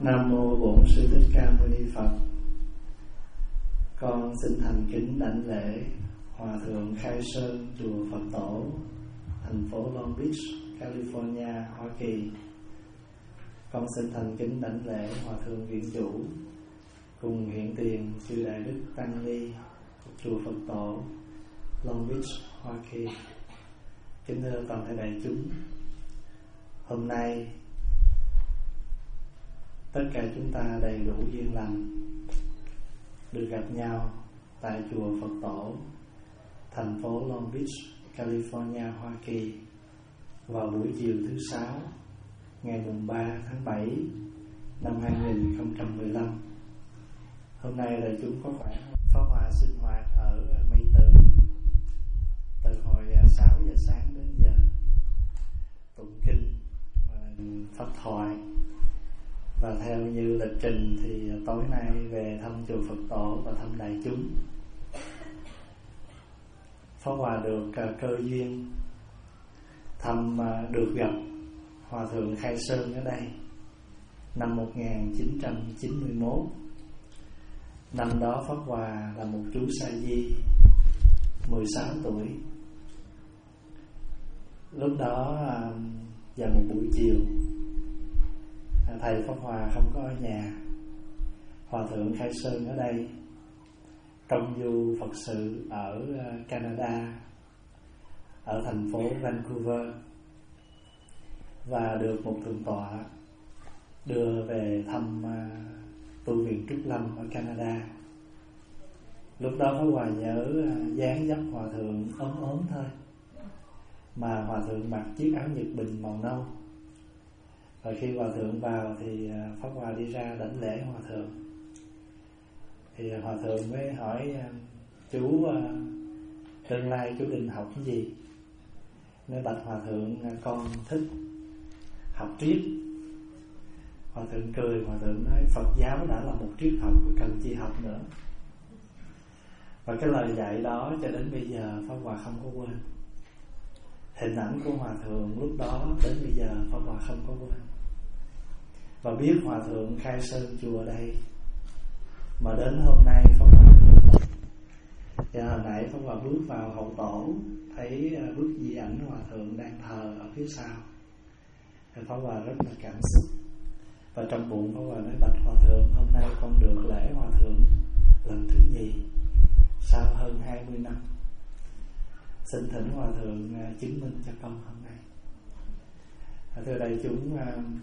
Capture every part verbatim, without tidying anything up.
Nam mô Bổn Sư Thích Ca Mâu Ni Phật. Con xin thành kính đảnh lễ Hòa thượng Khai Sơn, chùa Phật Tổ, thành phố Long Beach, California, Hoa Kỳ. Con xin thành kính đảnh lễ Hòa thượng Viện Chủ cùng hiện tiền chư Đại Đức Tăng Ni chùa Phật Tổ, Long Beach, Hoa Kỳ. Kính thưa toàn thể đại chúng, hôm nay tất cả chúng ta đầy đủ duyên lành được gặp nhau tại chùa Phật Tổ, thành phố Long Beach, California, Hoa Kỳ vào buổi chiều thứ sáu ngày mùng ba tháng bảy năm hai nghìn không trăm mười lăm. Hôm nay đại chúng có khoảng pháp hòa sinh hoạt ở Mây Từ từ hồi sáu giờ sáng đến giờ, tụng kinh và pháp thoại. Và theo như lịch trình thì tối nay về thăm chùa Phật Tổ và thăm đại chúng. Pháp Hòa được cơ duyên thăm, được gặp Hòa thượng Khai Sơn ở đây năm một nghìn chín trăm chín mươi mốt. Năm đó Pháp Hòa là một chú sa di mười sáu tuổi. Lúc đó vào một buổi chiều, thầy Pháp Hòa không có ở nhà. Hòa thượng Khai Sơn ở đây công du Phật sự ở Canada, ở thành phố Vancouver, và được một thượng tọa đưa về thăm tu viện Trúc Lâm ở Canada. Lúc đó Pháp Hòa nhớ dáng dấp Hòa thượng ốm ốm thôi, mà Hòa thượng mặc chiếc áo Nhật Bình màu nâu. Và khi Hòa thượng vào thì Pháp Hòa đi ra đảnh lễ Hòa thượng. Thì Hòa thượng mới hỏi: chú tương lai chú định học cái gì? Nói: bạch Hòa thượng, con thích học triết. Hòa thượng cười, Hòa thượng nói: Phật giáo đã là một triết học, cần chi học nữa. Và cái lời dạy đó cho đến bây giờ Pháp Hòa không có quên. Hình ảnh của Hòa thượng lúc đó đến bây giờ Pháp Hòa không có quên. Và biết Hòa thượng Khai Sơn chùa đây, mà đến hôm nay Pháp Hòa được. Và hồi nãy Pháp Hòa bước vào hậu tổ, thấy bức di ảnh Hòa thượng đang thờ ở phía sau, thì Pháp Hòa rất là cảm xúc. Và trong bụng Pháp Hòa nói: bạch Hòa thượng, hôm nay con được lễ Hòa thượng lần thứ nhì sau hơn hai mươi năm. Xin thỉnh Hòa thượng chứng minh cho con hôm nay. Thưa đại chúng,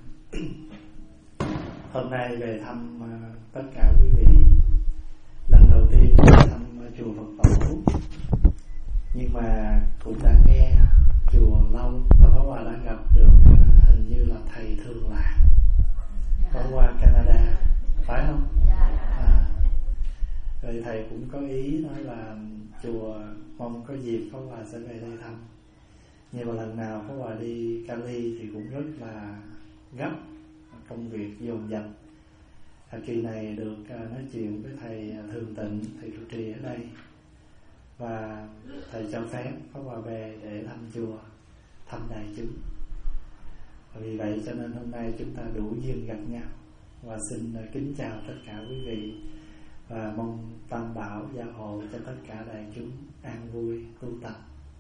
hôm nay về thăm tất cả quý vị. Lần đầu tiên về thăm chùa Phật Tổ, nhưng mà cũng đã nghe chùa lâu. Và Pháp Hòa đã gặp được hình như là thầy Thường Lạc ở qua Canada, phải không? À, rồi thầy cũng có ý nói là chùa mong có dịp Pháp Hòa sẽ về đây thăm. Nhưng mà lần nào Pháp Hòa đi Cali thì cũng rất là gấp, công việc dồn dập. Kỳ này được nói chuyện với thầy Thường Tịnh, thầy trụ trì ở đây, và thầy cho phép Pháp Hòa về để thăm chùa, thăm đại chúng. Và vì vậy cho nên hôm nay chúng ta đủ duyên gặp nhau. Và xin kính chào tất cả quý vị, và mong Tam Bảo gia hộ cho tất cả đại chúng an vui tu tập.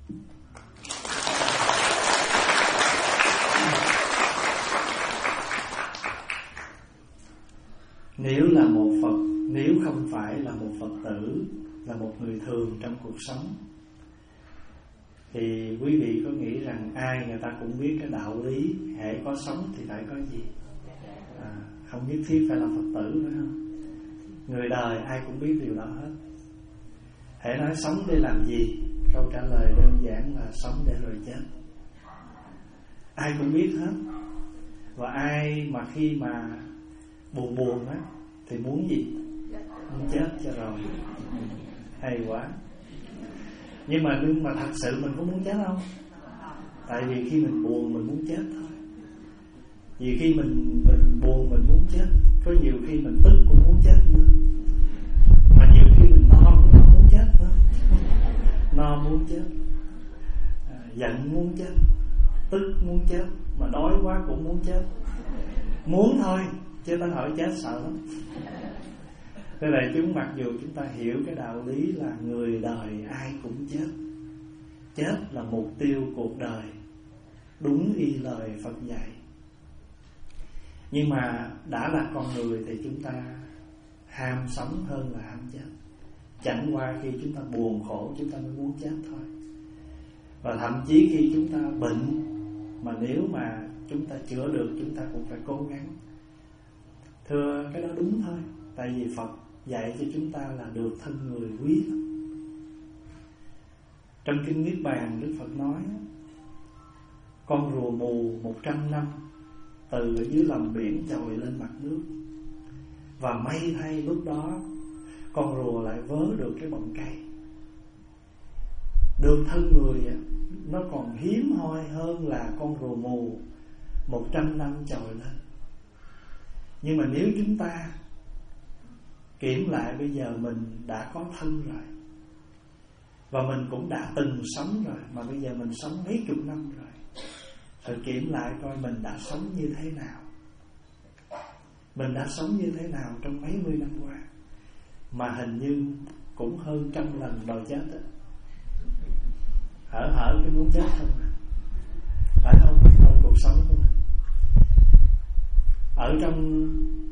Nếu là một Phật, nếu không phải là một Phật tử, là một người thường trong cuộc sống, thì quý vị có nghĩ rằng ai người ta cũng biết cái đạo lý hễ có sống thì phải có gì? À, không nhất thiết phải là Phật tử, phải không? Người đời ai cũng biết điều đó hết. Hễ nói sống để làm gì, câu trả lời đơn giản là sống để rồi chết. Ai cũng biết hết. Và ai mà khi mà buồn buồn á thì muốn gì? Muốn chết cho rồi. Hay quá. Nhưng mà nhưng mà thật sự mình có muốn chết không? Tại vì khi mình buồn mình muốn chết thôi. Vì khi mình mình buồn mình muốn chết, có nhiều khi mình tức cũng muốn chết nữa, mà nhiều khi mình no cũng muốn chết nữa. No muốn chết, à, giận muốn chết, tức muốn chết, mà đói quá cũng muốn chết. Muốn thôi, chứ ta hỏi chết sợ lắm. Thế này chúng mặc dù chúng ta hiểu cái đạo lý là người đời ai cũng chết, chết là mục tiêu cuộc đời, đúng y lời Phật dạy, nhưng mà đã là con người thì chúng ta ham sống hơn là ham chết. Chẳng qua khi chúng ta buồn khổ chúng ta mới muốn chết thôi. Và thậm chí khi chúng ta bệnh, mà nếu mà chúng ta chữa được chúng ta cũng phải cố gắng. Thưa, cái đó đúng thôi. Tại vì Phật dạy cho chúng ta là được thân người quý lắm. Trong Kinh Niết Bàn, Đức Phật nói con rùa mù một trăm năm từ ở dưới lòng biển trồi lên mặt nước, và may thay lúc đó con rùa lại vớ được cái bọng cây. Được thân người nó còn hiếm hoi hơn là con rùa mù một trăm năm trồi lên. Nhưng mà nếu chúng ta kiểm lại, bây giờ mình đã có thân rồi, và mình cũng đã từng sống rồi, mà bây giờ mình sống mấy chục năm rồi, rồi kiểm lại coi mình đã sống như thế nào. Mình đã sống như thế nào trong mấy mươi năm qua, mà hình như cũng hơn trăm lần đòi chết đó. Hở hở cái muốn chết không à? Phải không? Trong cuộc sống của mình. Ở trong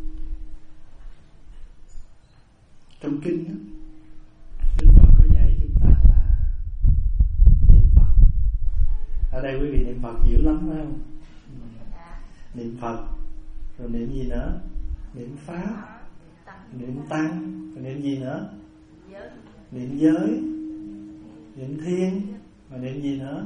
Trong kinh đó, Đức Phật có dạy chúng ta là niệm Phật. Ở đây quý vị niệm Phật dữ lắm phải không? Niệm Phật, rồi niệm gì nữa? Niệm Pháp, niệm Tăng, rồi niệm gì nữa? Niệm giới, niệm Thiên, và niệm gì nữa?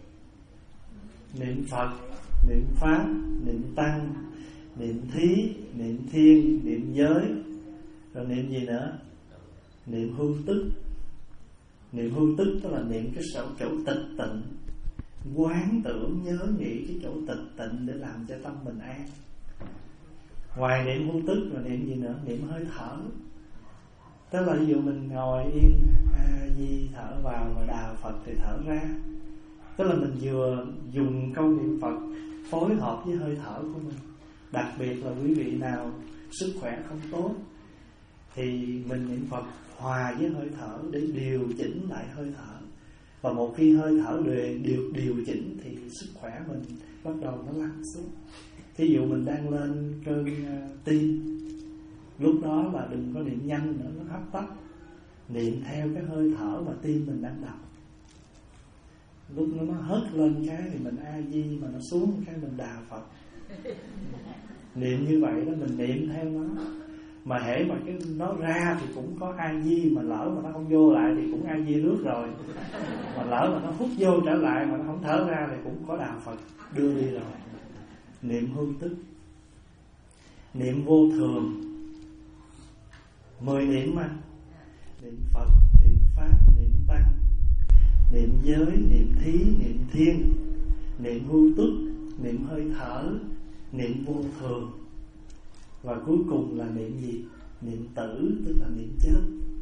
Niệm Phật, niệm Pháp, niệm Tăng, niệm Thí, niệm Thiên, niệm giới, rồi niệm gì nữa? Niệm hưu tức. Niệm hưu tức tức là niệm cái chỗ, chỗ tịch tịnh, quán tưởng nhớ nghĩ cái chỗ tịch tịnh để làm cho tâm mình an. Ngoài niệm hưu tức rồi niệm gì nữa? Niệm hơi thở. Tức là ví dụ mình ngồi yên, A Di thở vào và đà Phật thì thở ra. Tức là mình vừa dùng câu niệm Phật phối hợp với hơi thở của mình. Đặc biệt là quý vị nào sức khỏe không tốt thì mình niệm Phật hòa với hơi thở để điều chỉnh lại hơi thở. Và một khi hơi thở đều, điều, điều chỉnh thì sức khỏe mình bắt đầu nó lắng xuống. Thí dụ mình đang lên cơn uh, tim, lúc đó là đừng có niệm nhanh nữa, nó hấp tấp. Niệm theo cái hơi thở mà tim mình đang đập. Lúc nó, nó hớt lên cái thì mình A Di, mà nó xuống cái mình đà Phật. Niệm như vậy đó, mình niệm theo nó. Mà hễ mà cái nó ra thì cũng có A Di, mà lỡ mà nó không vô lại thì cũng A Di rước rồi. Mà lỡ mà nó hút vô trở lại mà nó không thở ra thì cũng có đà Phật đưa đi rồi. Niệm hương tức, niệm vô thường, mười niệm mà. Niệm Phật, niệm Pháp, niệm Tăng, niệm giới, niệm Thí, niệm Thiên, niệm hưu tức, niệm hơi thở, niệm vô thường. Và cuối cùng là niệm gì? Niệm tử, tức là niệm chết.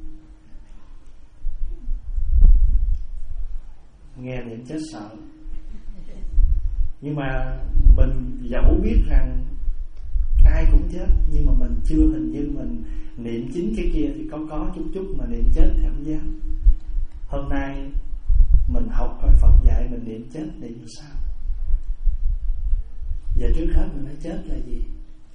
Nghe niệm chết sợ. Nhưng mà mình dẫu biết rằng ai cũng chết, nhưng mà mình chưa hình như mình niệm chính cái kia thì có có chút chút, mà niệm chết thì không dám. Hôm nay mình học coi Phật dạy mình niệm chết niệm sao. Giờ trước hết mình nói chết là gì?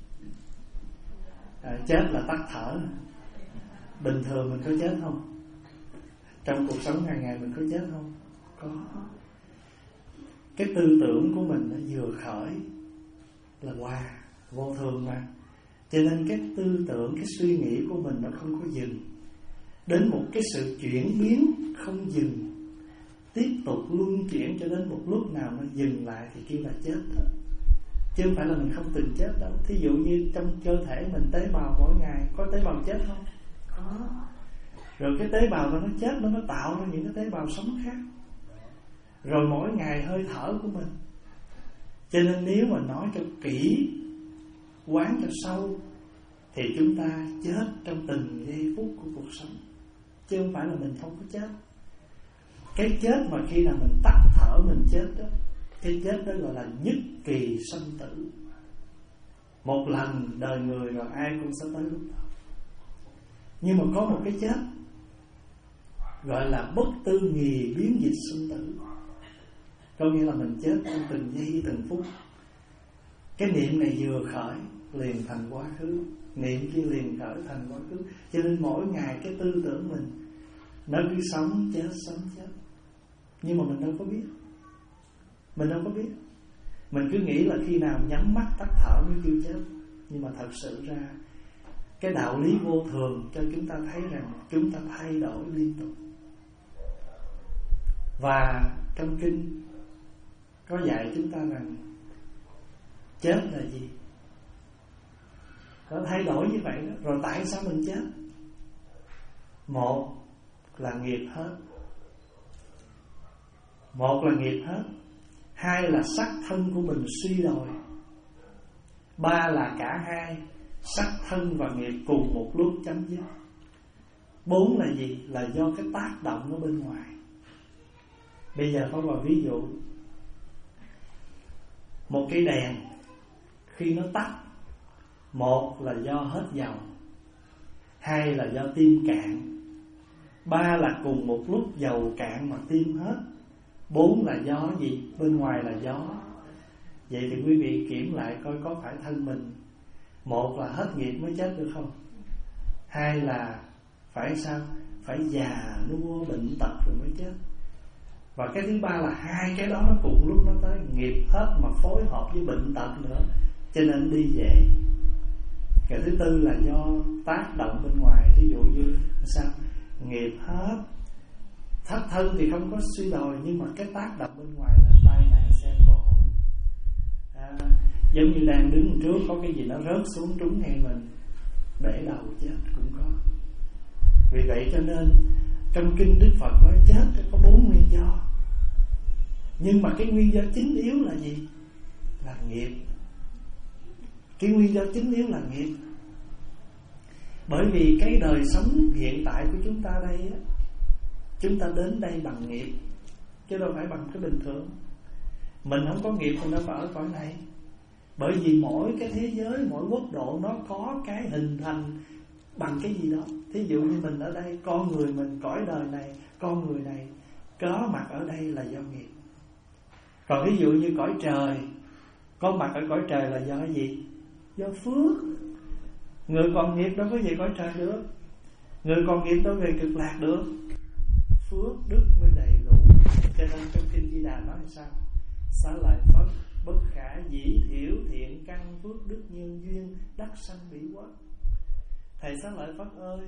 À, chết là tắt thở. Bình thường mình có chết không? Trong cuộc sống hàng ngày mình có chết không? Có. Cái tư tưởng của mình nó vừa khởi là hòa, vô thường mà. Cho nên cái tư tưởng, cái suy nghĩ của mình nó không có dừng. Đến một cái sự chuyển biến không dừng, tiếp tục luân chuyển cho đến một lúc nào nó dừng lại thì kêu là chết đó. Chứ không phải là mình không từng chết đâu. Thí dụ như trong cơ thể mình tế bào mỗi ngày có tế bào chết không? Có. Rồi cái tế bào đó nó chết, nó nó tạo ra những cái tế bào sống khác. Rồi mỗi ngày hơi thở của mình. Cho nên nếu mà nói cho kỹ, quán cho sâu, thì chúng ta chết trong từng giây phút của cuộc sống. Chứ không phải là mình không có chết. Cái chết mà khi nào mình tắt thở mình chết đó, cái chết đó gọi là nhất kỳ sanh tử. Một lần đời người rồi ai cũng sẽ tới lúc đó. Nhưng mà có một cái chết gọi là bất tư nghì biến dịch sinh tử. Có nghĩa là mình chết trong từng giây từng phút. Cái niệm này vừa khởi liền thành quá khứ, niệm kia liền khởi thành quá khứ. Cho nên mỗi ngày cái tư tưởng mình nó cứ sống chết sống chết. Nhưng mà mình đâu có biết. Mình đâu có biết. Mình cứ nghĩ là khi nào nhắm mắt tắt thở mới kêu chết. Nhưng mà thật sự ra cái đạo lý vô thường cho chúng ta thấy rằng chúng ta thay đổi liên tục. Và trong kinh có dạy chúng ta rằng chết là gì? Nó thay đổi như vậy đó. Rồi tại sao mình chết? Một là nghiệp hết. Một là nghiệp hết. Hai là sắc thân của mình suy đồi. Ba là cả hai, sắc thân và nghiệp cùng một lúc chấm dứt. Bốn là gì? Là do cái tác động ở bên ngoài. Bây giờ có một ví dụ. Một cái đèn khi nó tắt, một là do hết dầu, hai là do tim cạn, ba là cùng một lúc dầu cạn mà tim hết, bốn là do gì? Bên ngoài là gió. Vậy thì quý vị kiểm lại coi có phải thân mình một là hết nghiệp mới chết được không? Hai là phải sao? Phải già nua bệnh tật rồi mới chết. Và cái thứ ba là hai cái đó nó cùng lúc nó tới, nghiệp hết mà phối hợp với bệnh tật nữa, cho nên đi về. Cái thứ tư là do tác động bên ngoài. Ví dụ như sao? Nghiệp hết, thất thân thì không có suy đồi, nhưng mà cái tác động bên ngoài là tai nạn xe cộ. À, giống như đang đứng trước có cái gì nó rớt xuống trúng ngay mình, bể đầu chết cũng có. Vì vậy cho nên trong kinh Đức Phật nói chết có bốn nguyên do. Nhưng mà cái nguyên do chính yếu là gì? Là nghiệp. Cái nguyên do chính yếu là nghiệp. Bởi vì cái đời sống hiện tại của chúng ta đây á, chúng ta đến đây bằng nghiệp, chứ đâu phải bằng cái bình thường. Mình không có nghiệp thì đâu phải ở cõi này. Bởi vì mỗi cái thế giới, mỗi quốc độ nó có cái hình thành bằng cái gì đó. Thí dụ như mình ở đây, con người mình, cõi đời này, con người này có mặt ở đây là do nghiệp. Còn ví dụ như cõi trời, có mặt ở cõi trời là do cái gì? Do phước. Người còn nghiệp đâu có về cõi trời được. Người còn nghiệp đâu về cực lạc được. Phước đức mới đầy đủ. Cho nên trong kinh Di Đà nói sao? Xá lợi Phất bất khả dĩ thiểu thiện căn phước đức nhân duyên đắc sanh bỉ quốc. Thầy Xá Lợi Phất ơi,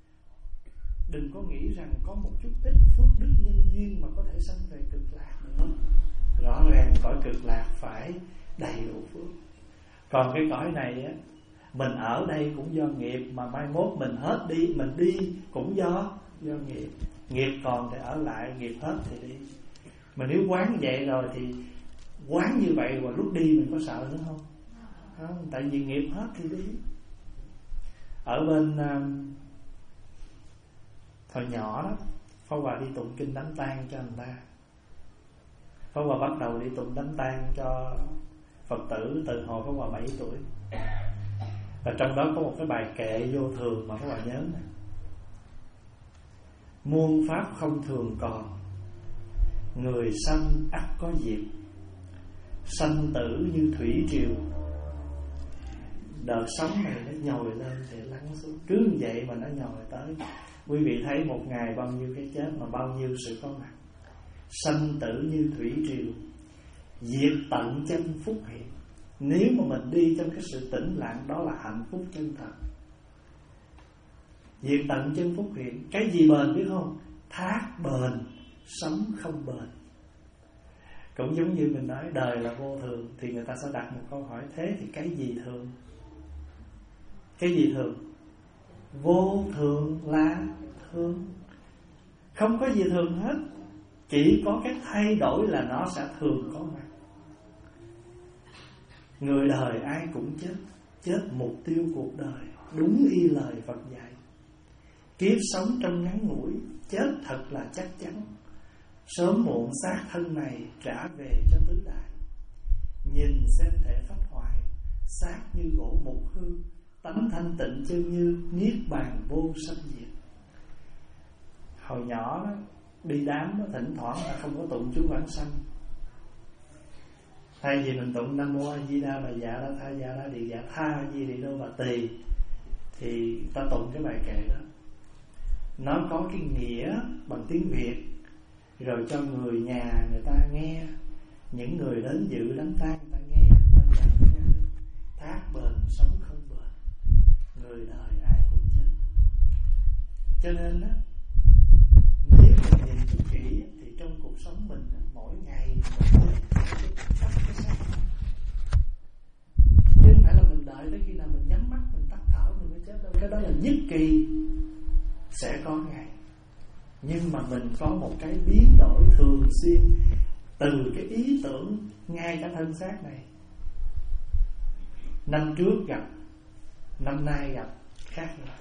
đừng có nghĩ rằng có một chút ít phước đức nhân duyên mà có thể sanh về cực lạc nữa. Rõ ràng cõi cực lạc phải đầy đủ phước. Còn cái cõi này á, mình ở đây cũng do nghiệp, mà mai mốt mình hết đi, mình đi cũng do do nghiệp. Nghiệp còn thì ở lại, nghiệp hết thì đi. Mà nếu quán vậy rồi thì quán như vậy và lúc đi mình có sợ nữa không? Không, tại vì nghiệp hết thì đi. Ở bên um, thời nhỏ đó, Pháp Hòa đi tụng kinh đánh tang cho người ta. Pháp Hòa bắt đầu đi tụng đánh tang cho Phật tử từ hồi Pháp Hòa bảy tuổi. Và trong đó có một cái bài kệ vô thường mà Pháp Hòa nhớ này. Muôn pháp không thường còn, người sanh ắt có diệt. Sanh tử như thủy triều, đời sống này nó nhồi lên thì lắng xuống. Cứ như vậy mà nó nhồi tới. Quý vị thấy một ngày bao nhiêu cái chết mà bao nhiêu sự có mặt. Sanh tử như thủy triều, diệt tận chân phúc hiện. Nếu mà mình đi trong cái sự tĩnh lặng, đó là hạnh phúc chân thật. Diệt tận chân phúc hiện. Cái gì bền biết không? Thác bền, sống không bền. Cũng giống như mình nói đời là vô thường, thì người ta sẽ đặt một câu hỏi: thế thì cái gì thường? Cái gì thường? Vô thường là thường. Không có gì thường hết. Chỉ có cái thay đổi là nó sẽ thường có mặt. Người đời ai cũng chết. Chết mục tiêu cuộc đời, đúng y lời Phật dạy. Kiếp sống trong ngắn ngủi, chết thật là chắc chắn. Sớm muộn xác thân này trả về cho tứ đại. Nhìn xem thể phách hoại, xác như gỗ mục hư, tánh thanh tịnh chân như niết bàn vô sanh diệt. Hồi nhỏ đó, đi đám đó, thỉnh thoảng là không có tụng chú Vãng Sanh. Thay vì mình tụng Nam Mô A Di Đà Bà Dạ Đa Tha Dạ Đa Địa Dạ Tha Di Địa Đô Bà Tỳ, thì ta tụng cái bài kệ đó. Nó có cái nghĩa bằng tiếng Việt, rồi cho người nhà người ta nghe, những người đến dự đám tang người ta nghe, nên là thác bền sống không bền, người đời ai cũng chết. Cho nên đó, nếu mình nhìn cho kỹ thì trong cuộc sống mình mỗi ngày mình tắt cái xác, chứ không phải là mình đợi tới khi nào mình nhắm mắt mình tắt thở mình mới chết đâu. Cái đó là nhất kỳ sẽ có ngày, nhưng mà mình có một cái biến đổi thường xuyên từ cái ý tưởng ngay cả thân xác này. Năm trước gặp, năm nay gặp khác rồi.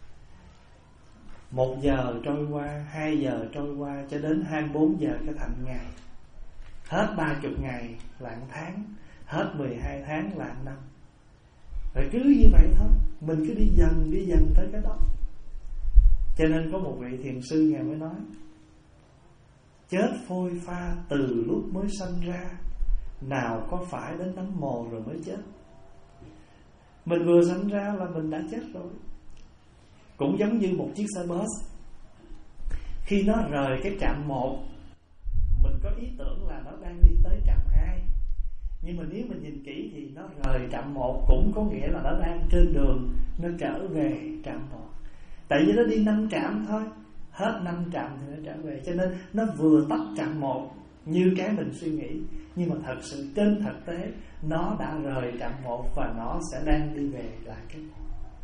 Một giờ trôi qua, hai giờ trôi qua, cho đến hai mươi bốn giờ cái thành ngày. Hết ba chục ngày là một tháng, hết mười hai tháng là một năm. Rồi cứ như vậy thôi, mình cứ đi dần, đi dần tới cái đó. Cho nên có một vị thiền sư Ngài mới nói: chết phôi pha từ lúc mới sanh ra, nào có phải đến nấm mồ rồi mới chết. Mình vừa sanh ra là mình đã chết rồi. Cũng giống như một chiếc xe bus, khi nó rời cái trạm một, mình có ý tưởng là nó đang đi tới trạm hai, nhưng mà nếu mình nhìn kỹ thì nó rời trạm một cũng có nghĩa là nó đang trên đường nó trở về trạm một. Tại vì nó đi năm trạm thôi, hết năm trạm thì nó trở về. Cho nên nó vừa tắt trạm một như cái mình suy nghĩ, nhưng mà thật sự trên thực tế nó đã rời trạm một và nó sẽ đang đi về lại cái một.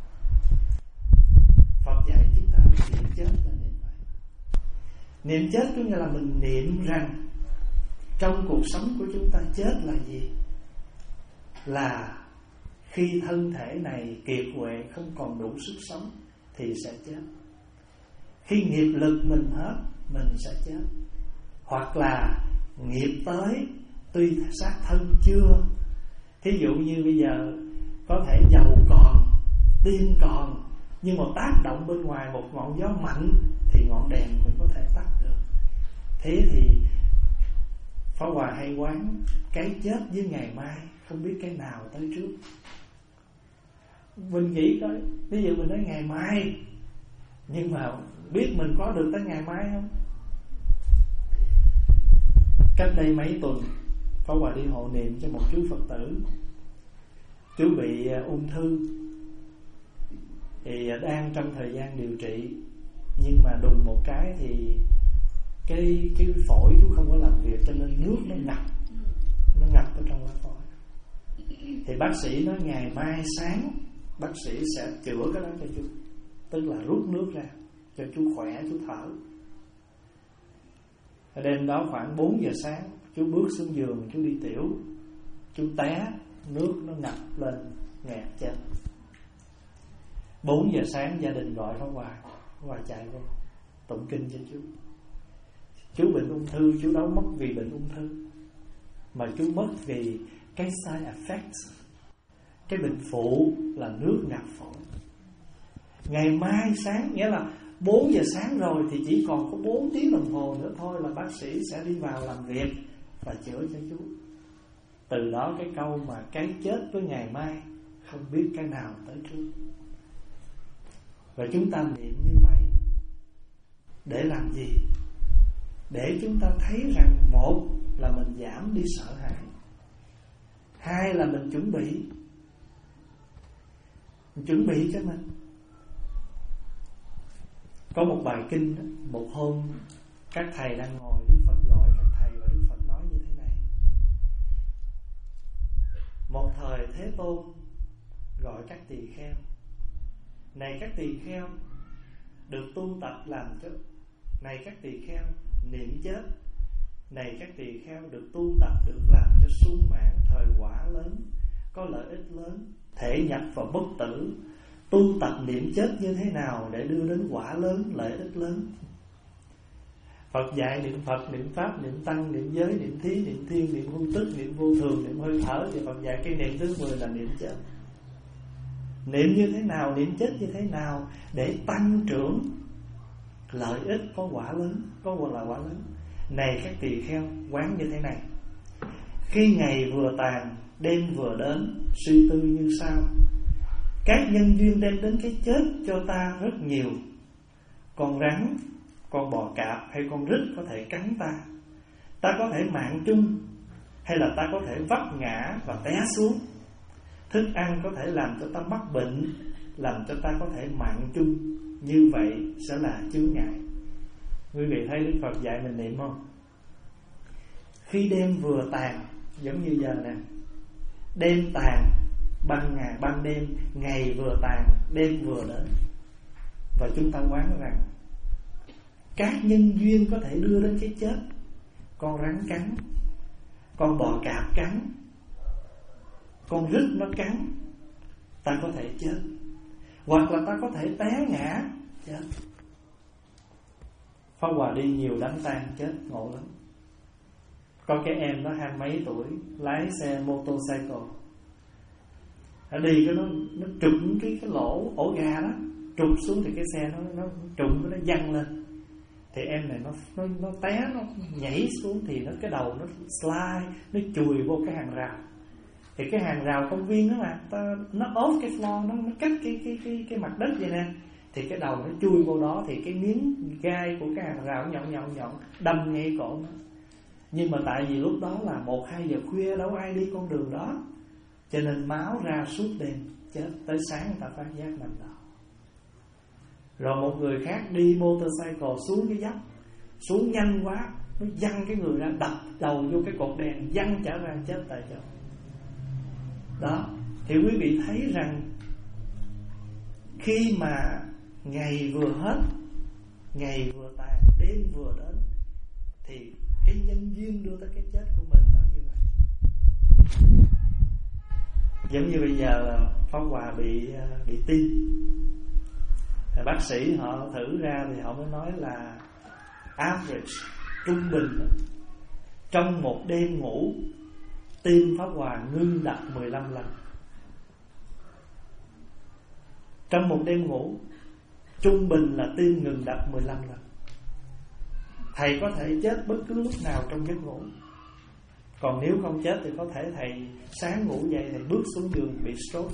Phật dạy chúng ta niệm chết là niệm vậy. Niệm chết có nghĩa là mình niệm rằng trong cuộc sống của chúng ta chết là gì? Là khi thân thể này kiệt quệ không còn đủ sức sống thì sẽ chết. Khi nghiệp lực mình hết mình sẽ chết. Hoặc là nghiệp tới tuy xác thân chưa. Thí dụ như bây giờ có thể dầu còn, tiên còn, nhưng mà tác động bên ngoài một ngọn gió mạnh thì ngọn đèn cũng có thể tắt được. Thế thì Pháp Hòa hay quán cái chết với ngày mai, không biết cái nào tới trước. Mình nghĩ coi, ví dụ mình nói ngày mai, nhưng mà biết mình có được tới ngày mai không? Cách đây mấy tuần, Pháp Hòa đi hộ niệm cho một chú Phật tử. Chú bị ung thư, thì đang trong thời gian điều trị, nhưng mà đùng một cái thì cái cái phổi chú không có làm việc, cho nên nước nó ngập, nó ngập ở trong lá phổi. Thì bác sĩ nói ngày mai sáng bác sĩ sẽ chữa cái đó cho chú, tức là rút nước ra cho chú khỏe, chú thở. Ở đêm đó khoảng bốn giờ sáng, chú bước xuống giường, chú đi tiểu, chú té, nước nó ngập lên, nghẹt chết. Bốn giờ sáng gia đình gọi Pháp Hòa, Pháp Hòa chạy vô tụng kinh cho chú. Chú bệnh ung thư, chú đâu mất vì bệnh ung thư, mà chú mất vì cái side effect, cái bệnh phụ là nước ngập phổi. Ngày mai sáng, nghĩa là bốn giờ sáng rồi thì chỉ còn có bốn tiếng đồng hồ nữa thôi là bác sĩ sẽ đi vào làm việc và chữa cho chú. Từ đó cái câu mà cái chết với ngày mai không biết cái nào tới trước. Và chúng ta niệm như vậy để làm gì? Để chúng ta thấy rằng một là mình giảm đi sợ hãi, hai là mình chuẩn bị mình chuẩn bị cho mình. Có một bài kinh đó, một hôm các thầy đang ngồi, Đức Phật gọi các thầy và Đức Phật nói như thế này: một thời Thế Tôn gọi các tỳ kheo, này các tỳ kheo, được tu tập làm cho, này các tỳ kheo niệm chết, này các tỳ kheo được tu tập được làm cho sung mãn thời quả lớn, có lợi ích lớn, thể nhập vào bất tử. Tu tập niệm chết như thế nào để đưa đến quả lớn, lợi ích lớn? Phật dạy niệm Phật, niệm Pháp, niệm Tăng, niệm giới, niệm thí, niệm thiên, niệm vô tức, niệm vô thường, niệm hơi thở. Thì Phật dạy cái niệm thứ mười là niệm chết. Niệm như thế nào, niệm chết như thế nào để tăng trưởng lợi ích có quả lớn, có quả là quả lớn. Này các tỳ kheo, quán như thế này: khi ngày vừa tàn, đêm vừa đến, suy tư như sau: các nhân duyên đem đến cái chết cho ta rất nhiều. Con rắn, con bò cạp hay con rít có thể cắn ta. Ta có thể mạng chung, hay là ta có thể vấp ngã và té xuống. Thức ăn có thể làm cho ta mắc bệnh, làm cho ta có thể mạng chung. Như vậy sẽ là chướng ngại. Quý vị thấy Đức Phật dạy mình niệm không? Khi đêm vừa tàn, giống như giờ nè, đêm tàn, ban ngày, ban đêm, ngày vừa tàn, đêm vừa đến. Và chúng ta quán rằng các nhân duyên có thể đưa đến cái chết. Con rắn cắn, con bò cạp cắn, con rít nó cắn, ta có thể chết. Hoặc là ta có thể té ngã, chết. Pháp Hòa đi nhiều đám tang chết ngộ lắm. Có cái em nó hai mấy tuổi, lái xe motorcycle, nó đi cái nó nó trụng cái cái lỗ ổ gà đó, trục xuống thì cái xe nó nó trụng nó văng lên. Thì em này nó nó nó té, nó nhảy xuống thì nó cái đầu nó slide, nó chùi vô cái hàng rào. Thì cái hàng rào công viên đó mà, ta, nó off cái floor, nó nó cách cái cái cái cái mặt đất vậy nè. Thì cái đầu nó chui vô đó thì cái miếng gai của cái hàng rào nhọn nhọn nhọn đâm ngay cổ nó. Nhưng mà tại vì lúc đó là một hai giờ khuya, đâu ai đi con đường đó, cho nên máu ra suốt đêm, chết tới sáng người ta phát giác nằm đó. Rồi một người khác đi motorcycle xuống cái dốc, xuống nhanh quá, nó văng cái người ra, đập đầu vô cái cột đèn, văng trở ra chết tại chỗ. Đó, thì quý vị thấy rằng khi mà ngày vừa hết, ngày vừa tàn, đêm vừa đến, thì cái nhân duyên đưa tới cái chết của mình nó như vậy. Giống như bây giờ Pháp Hòa bị bị tim, bác sĩ họ thử ra thì họ mới nói là average, trung bình đó, trong một đêm ngủ tim Pháp Hòa ngưng đập mười lăm lần. Trong một đêm ngủ trung bình là tim ngừng đập mười lăm lần. Thầy có thể chết bất cứ lúc nào trong giấc ngủ. Còn nếu không chết thì có thể thầy sáng ngủ dậy, thầy bước xuống giường bị stroke.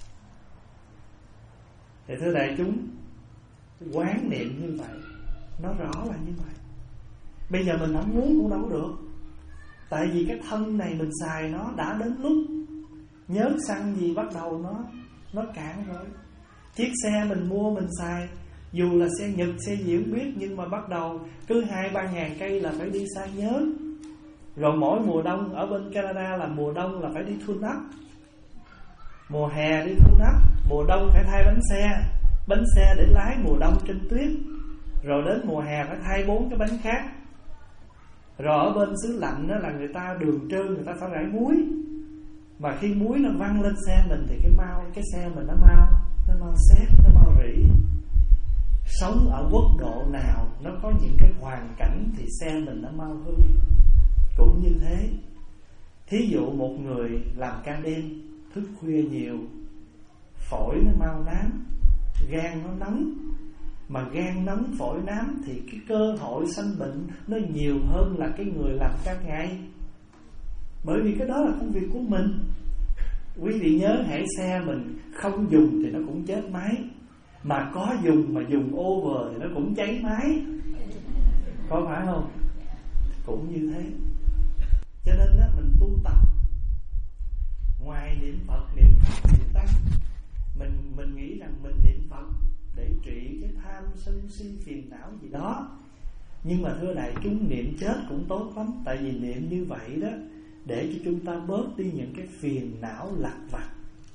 Thì thưa đại chúng, quán niệm như vậy, nó rõ là như vậy. Bây giờ mình không muốn cũng đâu được. Tại vì cái thân này mình xài nó đã đến lúc nhớt xăng gì bắt đầu nó nó cạn rồi. Chiếc xe mình mua mình xài, dù là xe Nhật, xe gì không biết, nhưng mà bắt đầu cứ hai ba ngàn cây là phải đi xài nhớt. Rồi mỗi mùa đông ở bên Canada là mùa đông là phải đi tune up, mùa hè đi tune up, mùa đông phải thay bánh xe, bánh xe để lái mùa đông trên tuyết. Rồi đến mùa hè phải thay bốn cái bánh khác. Rồi ở bên xứ lạnh đó là người ta đường trơn, người ta phải rải muối. Mà khi muối nó văng lên xe mình thì cái mau cái xe mình nó mau nó mau xét, nó mau rỉ. Sống ở quốc độ nào nó có những cái hoàn cảnh thì xe mình nó mau hư. Cũng như thế. Thí dụ một người làm ca đêm, thức khuya nhiều, phổi nó mau nám, gan nó nóng. Mà gan nóng phổi nám thì cái cơ hội sanh bệnh nó nhiều hơn là cái người làm ca ngày. Bởi vì cái đó là công việc của mình. Quý vị nhớ, hãy xe mình không dùng thì nó cũng chết máy, mà có dùng mà dùng over thì nó cũng cháy máy. Có phải không? Cũng như thế. Cho nên đó, mình tu tập, ngoài niệm Phật, niệm Pháp, niệm Tăng, Mình mình nghĩ rằng mình niệm Phật để trị cái tham sân si phiền não gì đó. Nhưng mà thưa đại chúng, niệm chết cũng tốt lắm. Tại vì niệm như vậy đó để cho chúng ta bớt đi những cái phiền não lặt vặt.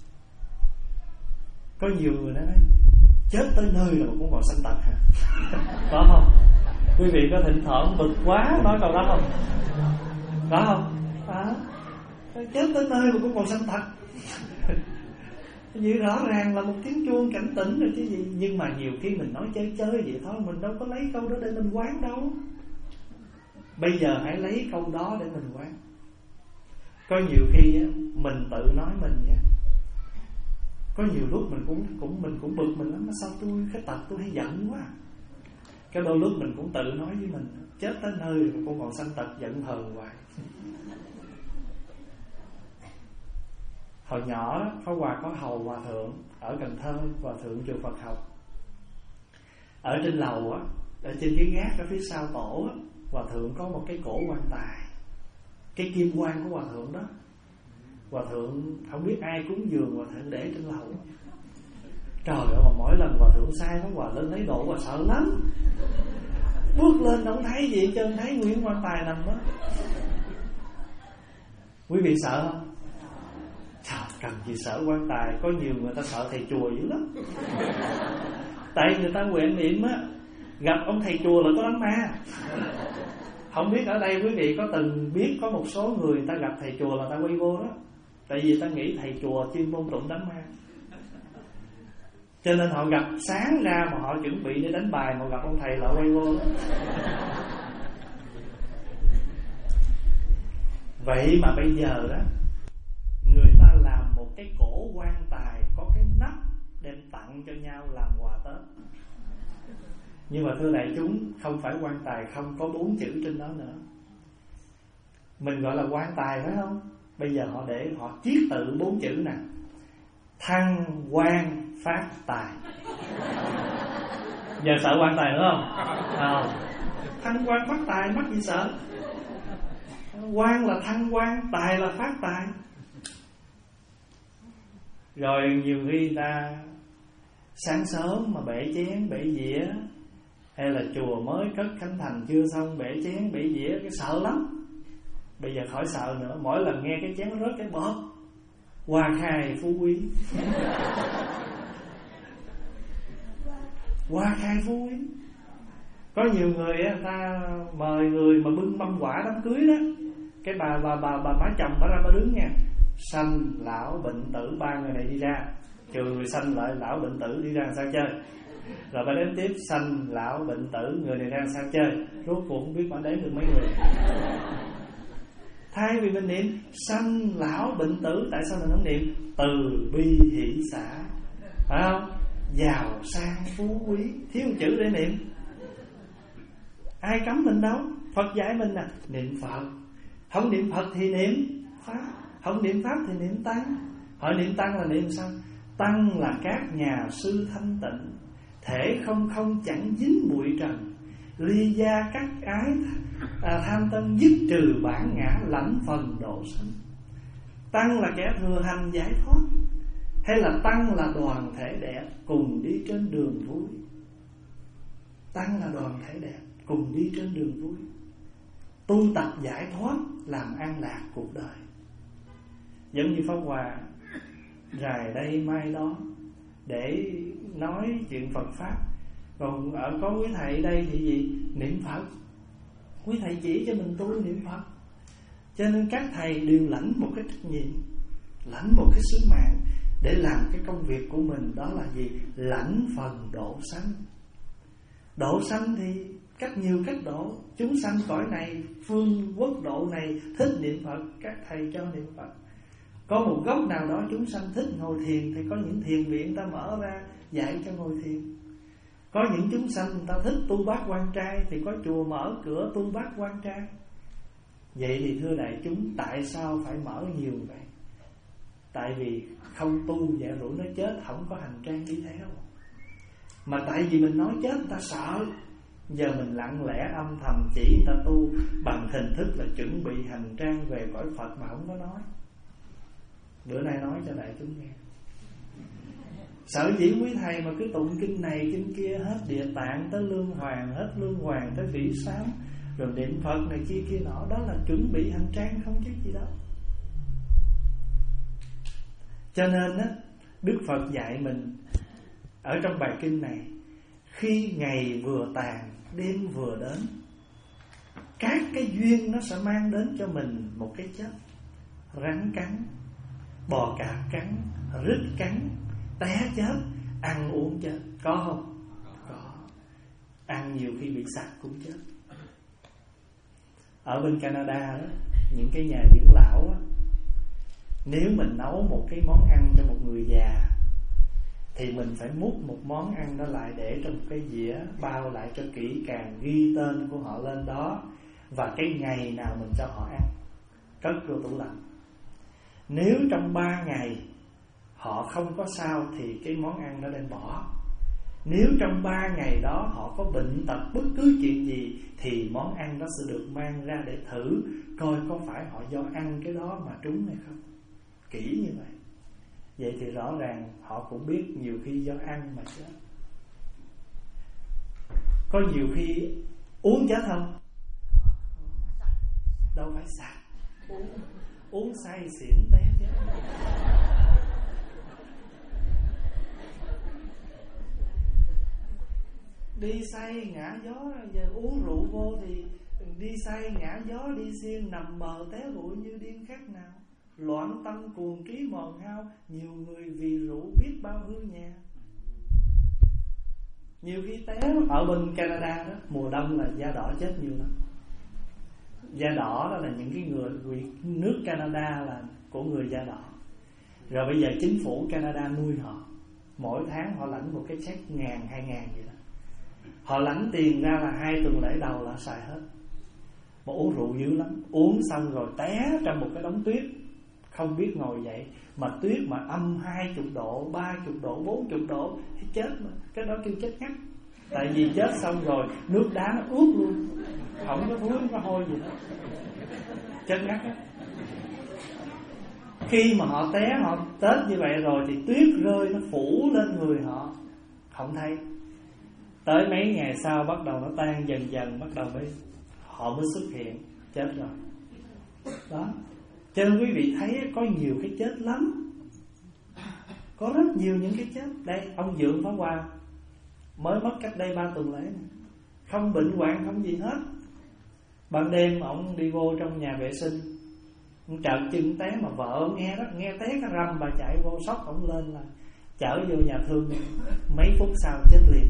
Có nhiều người nói chết tới nơi là cũng còn sanh tật hả? Có không? Quý vị có thỉnh thoảng bực quá nói câu đó không? Có không? À, chết tới nơi mà cũng còn sanh tật. Như rõ ràng là một tiếng chuông cảnh tỉnh rồi chứ gì. Nhưng mà nhiều khi mình nói chơi chơi vậy thôi, mình đâu có lấy câu đó để mình quán đâu. Bây giờ hãy lấy câu đó để mình quán. Có nhiều khi á, mình tự nói mình nha, có nhiều lúc mình cũng cũng mình cũng bực mình lắm. Sao tôi cái tật tôi hay giận quá. Cái đôi lúc mình cũng tự nói với mình, chết tới nơi rồi con còn sanh tật giận hờn hoài. Hồi nhỏ Pháp Hòa có hầu hòa thượng ở Cần Thơ, hòa thượng chùa Phật học. Ở trên lầu á, ở trên cái gác ở phía sau tổ á, hòa thượng có một cái cổ quan tài, cái kim quan của hòa thượng đó. Hòa thượng không biết ai cúng dường, hòa thượng để trên lầu. Trời ơi, mà mỗi lần hòa thượng sai Pháp Hòa lên lấy độ, hòa sợ lắm. Bước lên không thấy gì hết trơn, thấy nguyên quan tài nằm đó. Quý vị sợ không? Trời, cần gì sợ quan tài. Có nhiều người ta sợ thầy chùa dữ lắm. Tại người ta nguyện niệm á, gặp ông thầy chùa là có đánh ma. Không biết ở đây quý vị có từng biết có một số người, người ta gặp thầy chùa là ta quay vô đó. Tại vì ta nghĩ thầy chùa chuyên môn tụng đánh ma, cho nên họ gặp sáng ra mà họ chuẩn bị để đánh bài, mà gặp ông thầy là quay vô đó. Vậy mà bây giờ đó, người ta làm một cái cổ quan tài có cái nắp đem tặng cho nhau làm quà Tết. Nhưng mà thưa đại chúng, không phải quan tài không có bốn chữ trên đó nữa. Mình gọi là quan tài phải không? Bây giờ họ để họ chiết tự bốn chữ nè: thăng quan phát tài. Giờ sợ quan tài nữa không? À, thăng quan phát tài mắc gì sợ. Quan là thăng quan, tài là phát tài. Rồi nhiều khi người ta sáng sớm mà bể chén bể dĩa, hay là chùa mới cất khánh thành chưa xong bể chén bể dĩa, cái sợ lắm. Bây giờ khỏi sợ nữa, mỗi lần nghe cái chén rớt cái bóp, hoa khai phú quý. Hoa khai phú quý. Có nhiều người người ta mời người mà bưng mâm quả đám cưới đó, cái bà bà bà bà má chồng bà ra bà đứng nha, sanh lão bệnh tử ba người này đi ra, trừ người sanh lại lão bệnh tử đi ra làm sao chơi. Rồi bà đếm tiếp sanh lão bệnh tử người này ra làm sao chơi. Rốt cuộc không biết bà đếm được mấy người. Thay vì mình niệm sanh lão bệnh tử, tại sao mình không niệm từ bi hỷ xả, phải không? Giàu sang phú quý, thiếu chữ để niệm. Ai cấm mình đâu, Phật dạy mình nè, niệm Phật. Không niệm Phật thì niệm Pháp, không niệm Pháp thì niệm Tăng. Hỏi niệm Tăng là niệm sao? Tăng là các nhà sư thanh tịnh, thể không không chẳng dính bụi trần, ly gia các ái à, tham tân, dứt trừ bản ngã, lãnh phần độ sanh. Tăng là kẻ thừa hành giải thoát, hay là tăng là đoàn thể đẹp cùng đi trên đường vui? Tăng là đoàn thể đẹp cùng đi trên đường vui, tu tập giải thoát, làm an lạc cuộc đời. Giống như Pháp Hòa rày đây mai đó để nói chuyện Phật Pháp. Còn ở có quý thầy đây thì gì? Niệm Phật. Quý thầy chỉ cho mình tu niệm Phật. Cho nên các thầy đều lãnh một cái trách nhiệm, lãnh một cái sứ mạng để làm cái công việc của mình. Đó là gì? Lãnh phần độ sanh. Độ sanh thì cách nhiều cách độ. Chúng sanh cõi này, phương quốc độ này thích niệm Phật, các thầy cho niệm Phật. Có một góc nào đó chúng sanh thích ngồi thiền thì có những thiền viện ta mở ra dạy cho ngồi thiền. Có những chúng sanh người ta thích tu bát quan trai thì có chùa mở cửa tu bát quan trai. Vậy thì thưa đại chúng, tại sao phải mở nhiều vậy? Tại vì không tu dạ rủi nó chết, không có hành trang đi theo. Mà tại vì mình nói chết người ta sợ. Giờ mình lặng lẽ âm thầm chỉ người ta tu bằng hình thức là chuẩn bị hành trang về cõi Phật mà không có nói. Bữa nay nói cho đại chúng nghe. Sở dĩ quý thầy mà cứ tụng kinh này kinh kia, hết Địa Tạng tới Lương Hoàng, hết Lương Hoàng tới Vĩ Sám, rồi niệm Phật này kia kia nọ, đó là chuẩn bị hành trang không chứ gì đâu. Cho nên á, Đức Phật dạy mình ở trong bài kinh này, khi ngày vừa tàn, đêm vừa đến, các cái duyên nó sẽ mang đến cho mình một cái chết. Rắn cắn, bò cạp cắn, rít cắn, té chết, ăn uống chết. Có không? Có. Ăn nhiều khi bị sặc cũng chết. Ở bên Canada đó, những cái nhà dưỡng lão á, nếu mình nấu một cái món ăn cho một người già thì mình phải múc một món ăn đó lại để trong một cái dĩa, bao lại cho kỹ càng, ghi tên của họ lên đó và cái ngày nào mình cho họ ăn, cất vô tủ lạnh. Nếu trong ba ngày họ không có sao thì cái món ăn đó đem bỏ. Nếu trong ba ngày đó họ có bệnh tật bất cứ chuyện gì thì món ăn đó sẽ được mang ra để thử coi có phải họ do ăn cái đó mà trúng hay không. Kỹ như vậy. Vậy thì rõ ràng họ cũng biết nhiều khi do ăn mà chết. Có nhiều khi uống chết không? Đâu phải sạch. Uống, uống say xỉn té chết. Đi say ngã gió, giờ uống rượu vô thì đi say ngã gió đi xiên, nằm bờ té bụi như điên khác nào. Loạn tâm cuồng trí mòn hao, nhiều người vì rượu biết bao hư nhà. Nhiều khi té ở bên Canada đó, mùa đông là da đỏ chết nhiều lắm. Da đỏ đó là những cái người, nước Canada là của người da đỏ. Rồi bây giờ chính phủ Canada nuôi họ, mỗi tháng họ lãnh một cái check ngàn, hai ngàn vậy đó. Họ lãnh tiền ra là hai tuần lễ đầu là xài hết. Mà uống rượu dữ lắm. Uống xong rồi té trong một cái đống tuyết, không biết ngồi dậy. Mà tuyết mà âm hai mươi độ, ba mươi độ, bốn mươi độ thì chết mà. Cái đó kêu chết ngắt. Tại vì chết xong rồi nước đá nó ướt luôn, không có thúi, không có hôi gì hết. Chết ngắt á. Khi mà họ té, họ tết như vậy rồi thì tuyết rơi nó phủ lên người họ, không thấy. Tới mấy ngày sau bắt đầu nó tan dần dần, bắt đầu mới họ mới xuất hiện, chết rồi. Đó. Cho nên quý vị thấy có nhiều cái chết lắm. Có rất nhiều những cái chết. Đây, ông Dượng Pháp Hòa mới mất cách đây ba tuần lễ này. Không bệnh hoạn, không gì hết. Ban đêm ông đi vô trong nhà vệ sinh, ông chợt chân té mà vợ nghe đó, nghe té cái rầm, bà chạy vô sốc ông lên là chở vô nhà thương. Mấy phút sau chết liền.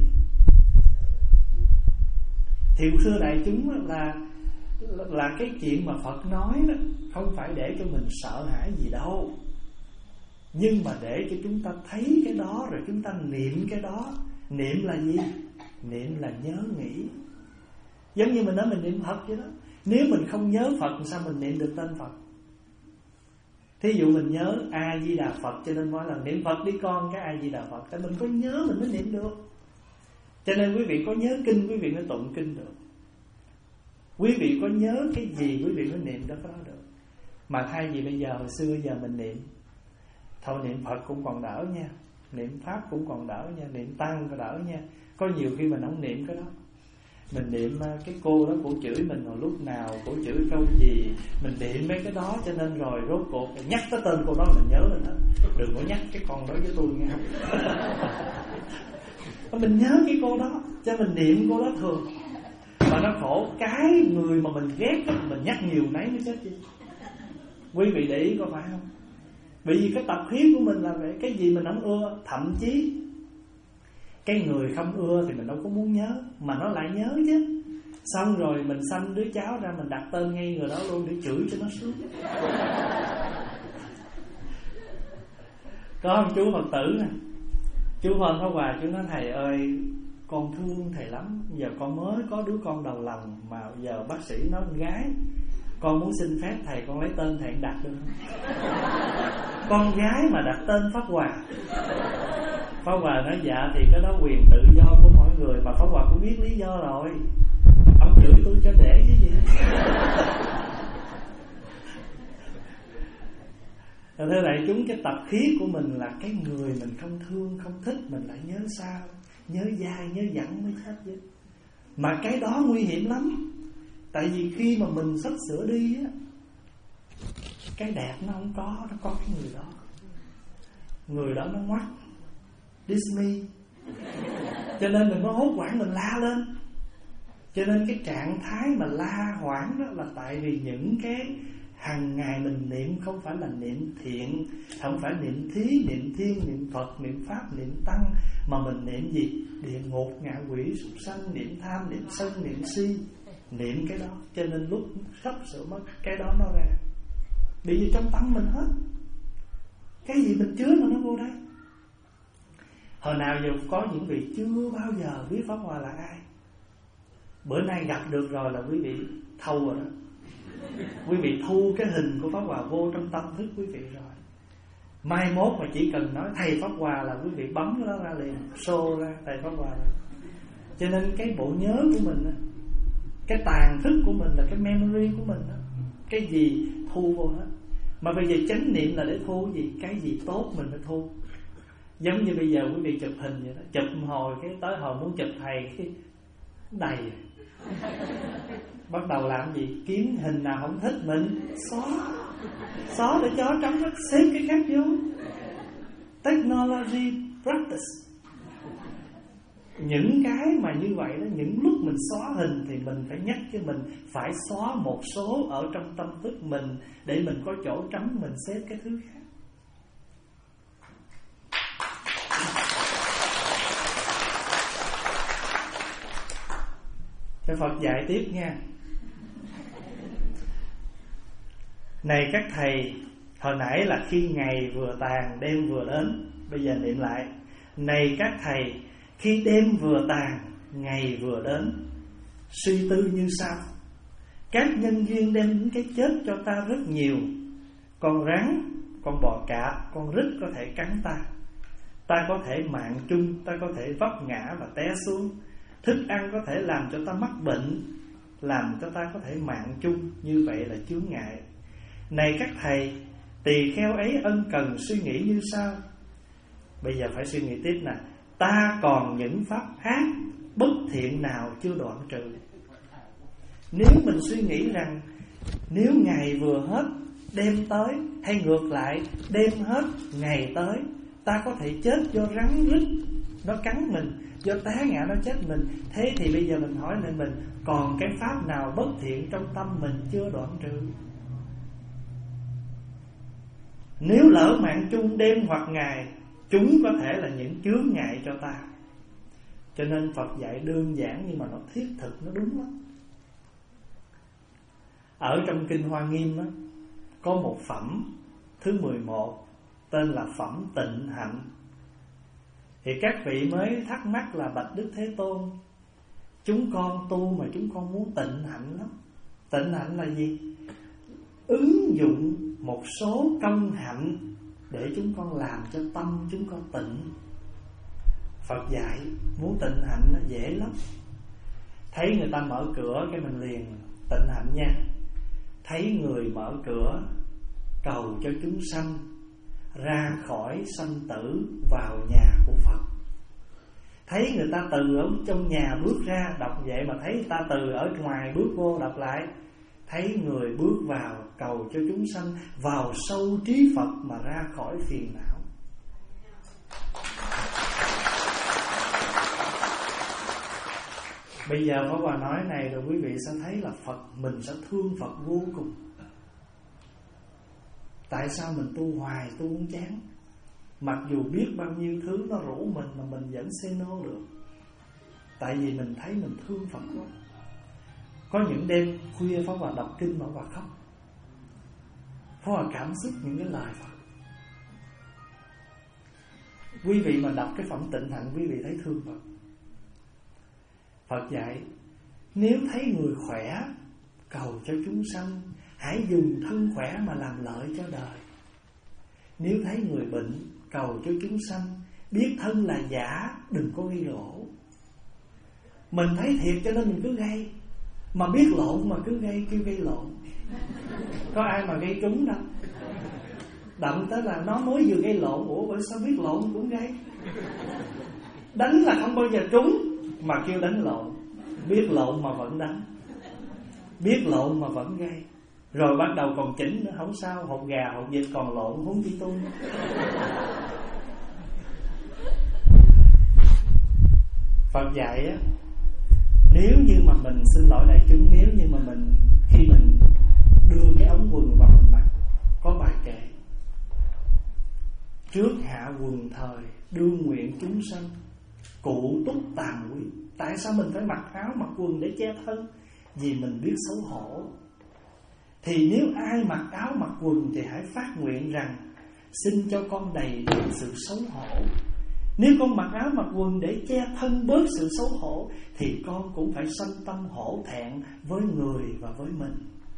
Thì xưa đại chúng là là cái chuyện mà Phật nói đó không phải để cho mình sợ hãi gì đâu, nhưng mà để cho chúng ta thấy cái đó rồi chúng ta niệm cái đó. Niệm là gì? Niệm là nhớ nghĩ. Giống như mình nói mình niệm Phật vậy đó. Nếu mình không nhớ Phật sao mình niệm được tên Phật? Thí dụ mình nhớ A Di Đà Phật, cho nên mỗi lần niệm Phật đi con cái A Di Đà Phật. Tại mình có nhớ mình mới niệm được. Cho nên quý vị có nhớ kinh, quý vị mới tụng kinh được. Quý vị có nhớ cái gì quý vị mới niệm đó có đó được. Mà thay vì bây giờ, hồi xưa giờ mình niệm, thôi niệm Phật cũng còn đỡ nha, niệm Pháp cũng còn đỡ nha, niệm Tăng còn đỡ nha. Có nhiều khi mình không niệm cái đó. Mình niệm cái cô đó cổ chửi mình hồi lúc nào, cổ chửi câu gì, mình niệm mấy cái đó. Cho nên rồi rốt cuộc nhắc tới tên cô đó mình nhớ lên hết. Đừng có nhắc cái con đó với tôi nghe. Mình nhớ cái cô đó, cho mình niệm cô đó thường. Mà nó khổ cái người mà mình ghét đó, mình nhắc nhiều nấy mới chết chứ. Quý vị để ý có phải không? Bởi vì cái tập khí của mình là vậy. Cái gì mình không ưa, thậm chí cái người không ưa thì mình đâu có muốn nhớ, mà nó lại nhớ chứ. Xong rồi mình sanh đứa cháu ra, mình đặt tên ngay người đó luôn để chửi cho nó sướng. Có ông chú Phật tử nè, chú Hên Pháp Hòa, chú nói thầy ơi, con thương thầy lắm. Giờ con mới có đứa con đầu lòng, mà giờ bác sĩ nói con gái, con muốn xin phép thầy con lấy tên thầy đặt được không? Con gái mà đặt tên Pháp Hòa. Pháp Hòa nói dạ thì cái đó quyền tự do của mỗi người. Mà Pháp Hòa cũng biết lý do rồi. Ông chửi tôi cho để chứ gì. Thưa đại chúng, cái tập khí của mình là cái người mình không thương, không thích, mình lại nhớ sao, nhớ dai, nhớ dặn mới chết chứ. Mà cái đó nguy hiểm lắm. Tại vì khi mà mình sắp sửa đi á, cái đẹp nó không có, nó có cái người đó. Người đó nó ngoắt Disney. Cho nên mình có hốt hoảng mình la lên. Cho nên cái trạng thái mà la hoảng đó là tại vì những cái hàng ngày mình niệm không phải là niệm thiện, không phải niệm thí, niệm thiên, niệm Phật, niệm Pháp, niệm Tăng, mà mình niệm gì? Địa ngục, ngạ quỷ, súc sanh, niệm tham, niệm sân, niệm si. niệm cái đó, cho nên lúc sắp sửa mất cái đó nó ra. Bị gì trong tâm mình hết. Cái gì mình chứa mà nó vô đây. Hồi nào giờ có những vị chưa bao giờ biết Pháp Hòa là ai, bữa nay gặp được rồi là quý vị thâu rồi đó. Quý vị thu cái hình của Pháp Hòa vô trong tâm thức quý vị rồi. Mai mốt mà chỉ cần nói thầy Pháp Hòa là quý vị bấm cái đó ra liền, show ra thầy Pháp Hòa. Cho nên cái bộ nhớ của mình đó, cái tàn thức của mình là cái memory của mình đó, cái gì thu vô hết. Mà bây giờ chánh niệm là để thu gì? Cái gì tốt mình phải thu. Giống như bây giờ quý vị chụp hình vậy đó, chụp hồi cái tới hồi muốn chụp thầy cái đầy. Bắt đầu làm gì? Kiếm hình nào không thích mình xóa. Xóa để cho trống nó xếp cái khác vô. Technology practice. Những cái mà như vậy đó, những lúc mình xóa hình thì mình phải nhắc cho mình phải xóa một số ở trong tâm thức mình, để mình có chỗ trống mình xếp cái thứ khác. Cho Phật dạy tiếp nha. Này các thầy, hồi nãy là khi ngày vừa tàn đêm vừa đến, bây giờ niệm lại. Này các thầy, khi đêm vừa tàn ngày vừa đến, suy tư như sau. Các nhân duyên đem đến cái chết cho ta rất nhiều. Con rắn, con bò cạp, con rít có thể cắn ta. Ta có thể mạng chung, ta có thể vấp ngã và té xuống. Thức ăn có thể làm cho ta mắc bệnh, làm cho ta có thể mạng chung. Như vậy là chướng ngại. Này các thầy, tỳ kheo ấy ân cần suy nghĩ như sau. Bây giờ phải suy nghĩ tiếp nè. Ta còn những pháp ác bất thiện nào chưa đoạn trừ. Nếu mình suy nghĩ rằng nếu ngày vừa hết đêm tới, hay ngược lại đêm hết ngày tới, ta có thể chết do rắn rít nó cắn mình, do té ngã nó chết mình. Thế thì bây giờ mình hỏi lại mình, còn cái pháp nào bất thiện trong tâm mình chưa đoạn trừ? Nếu lỡ mạng chung đêm hoặc ngày, chúng có thể là những chướng ngại cho ta. Cho nên Phật dạy đơn giản nhưng mà nó thiết thực, nó đúng lắm. Ở trong Kinh Hoa Nghiêm á, có một phẩm thứ mười một tên là phẩm tịnh hạnh. Thì các vị mới thắc mắc là bạch Đức Thế Tôn, chúng con tu mà chúng con muốn tịnh hạnh lắm. Tịnh hạnh là gì? Ứng dụng một số công hạnh để chúng con làm cho tâm chúng con tịnh. Phật dạy muốn tịnh hạnh nó dễ lắm. Thấy người ta mở cửa cái mình liền tịnh hạnh nha. Thấy người mở cửa cầu cho chúng sanh ra khỏi sanh tử vào nhà của Phật. Thấy người ta từ ở trong nhà bước ra đọc vậy, mà thấy người ta từ ở ngoài bước vô đọc lại. Thấy người bước vào cầu cho chúng sanh vào sâu trí Phật mà ra khỏi phiền não. Bây giờ Pháp Hòa nói này rồi quý vị sẽ thấy là Phật, mình sẽ thương Phật vô cùng. Tại sao mình tu hoài tu không chán? Mặc dù biết bao nhiêu thứ nó rủ mình mà mình vẫn say no được. Tại vì mình thấy mình thương Phật quá. Có những đêm khuya Pháp Hòa đọc kinh mà Pháp Hòa khóc. Pháp Hòa cảm xúc những cái lời Phật. Quý vị mà đọc cái phẩm tịnh hạnh, quý vị thấy thương Phật. Phật dạy nếu thấy người khỏe cầu cho chúng sanh, hãy dùng thân khỏe mà làm lợi cho đời. Nếu thấy người bệnh cầu cho chúng sanh, biết thân là giả, đừng có gây lỗ. Mình thấy thiệt cho nên mình cứ gây, mà biết lộn mà cứ gây, kêu gây lộn. Có ai mà gây trúng đâu. Đậm tới là nó mới vừa gây lộn. Ủa bởi sao biết lộn cũng gây? Đánh là không bao giờ trúng mà kêu đánh lộn. Biết lộn mà vẫn đánh, biết lộn mà vẫn gây. Rồi bắt đầu còn chỉnh nữa, không sao, hột gà hột vịt còn lộn huống chi tu. Phật dạy á, nếu như mà mình, xin lỗi đại chúng, nếu như mà mình khi mình đưa cái ống quần vào mình mặc, có bài kệ: trước hạ quần thời đương nguyện chúng sanh, cụ túc tàm quý. Tại sao mình phải mặc áo mặc quần để che thân? vì mình biết xấu hổ. Thì nếu ai mặc áo mặc quần thì hãy phát nguyện rằng xin cho con đầy đủ sự xấu hổ. Nếu con mặc áo mặc quần để che thân bớt sự xấu hổ thì con cũng phải sanh tâm hổ thẹn với người và với mình.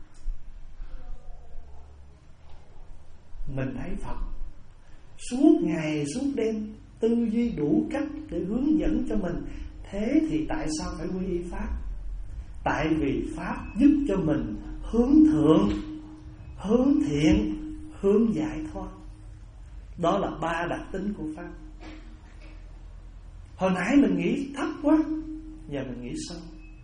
Mình thấy Phật suốt ngày suốt đêm tư duy đủ cách để hướng dẫn cho mình. Thế thì tại sao phải quy y Pháp? Tại vì Pháp giúp cho mình hướng thượng, hướng thiện, hướng giải thoát. Đó là ba đặc tính của Pháp. Hồi nãy mình nghĩ thấp quá, giờ mình nghĩ sâu.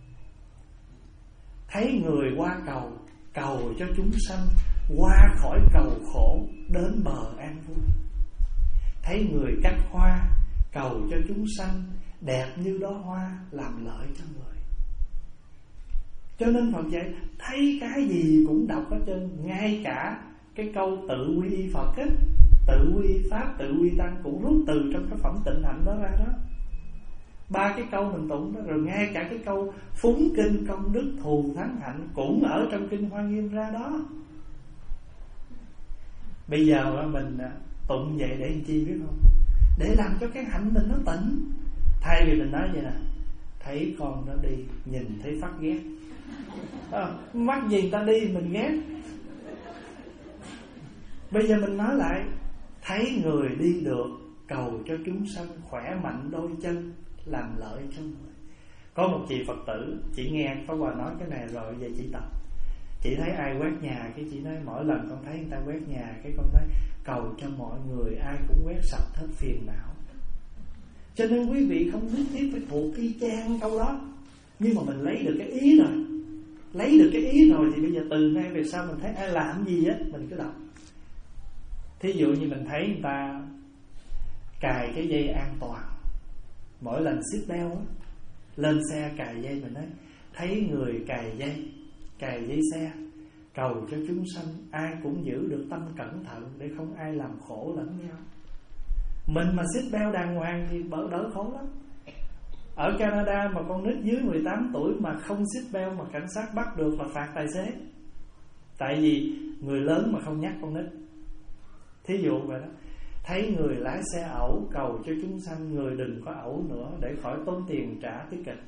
Thấy người qua cầu, cầu cho chúng sanh qua khỏi cầu khổ đến bờ an vui. Thấy người cắt hoa, cầu cho chúng sanh đẹp như đóa hoa làm lợi cho người. Cho nên Phật dạy thấy cái gì cũng đọc hết trơn. Ngay cả cái câu tự quy y Phật ấy, tự quy y Pháp, tự quy y Tăng cũng rút từ trong cái phẩm Tịnh Hạnh đó ra đó. Ba cái câu mình tụng đó. Rồi ngay cả cái câu phúng kinh công đức thù thắng hạnh cũng ở trong kinh Hoa Nghiêm ra đó. Bây giờ mình tụng vậy để làm chi biết không? Để làm cho cái hạnh mình nó tỉnh. Thay vì mình nói vậy nè, thấy con nó đi, nhìn thấy phát ghét. À, mắc gì người ta đi mình ghét. Bây giờ mình nói lại, thấy người đi được, cầu cho chúng sanh khỏe mạnh đôi chân, làm lợi cho người. Có một chị Phật tử, chị nghe Pháp Hòa nói cái này rồi, về chị tập. Chị thấy ai quét nhà, cái chị nói mỗi lần con thấy người ta quét nhà, cái con nói cầu cho mọi người ai cũng quét sạch hết phiền não. Cho nên quý vị không nhất thiết phải thuộc y chang câu đó, nhưng mà mình lấy được cái ý rồi. Lấy được cái ý rồi thì bây giờ từ nay về sau mình thấy ai làm gì á, mình cứ đọc. Thí dụ như mình thấy người ta cài cái dây an toàn, mỗi lần seatbelt á, lên xe cài dây, mình nói thấy người cài dây, cài dây xe, cầu cho chúng sanh ai cũng giữ được tâm cẩn thận để không ai làm khổ lẫn nhau. Mình mà seatbelt đàng hoàng thì đỡ, đỡ khổ lắm. Ở Canada mà con nít dưới mười tám tuổi mà không seatbelt mà cảnh sát bắt được là phạt tài xế. Tại vì người lớn mà không nhắc con nít. Thí dụ vậy đó. Thấy người lái xe ẩu, cầu cho chúng sanh người đừng có ẩu nữa để khỏi tốn tiền trả ticket.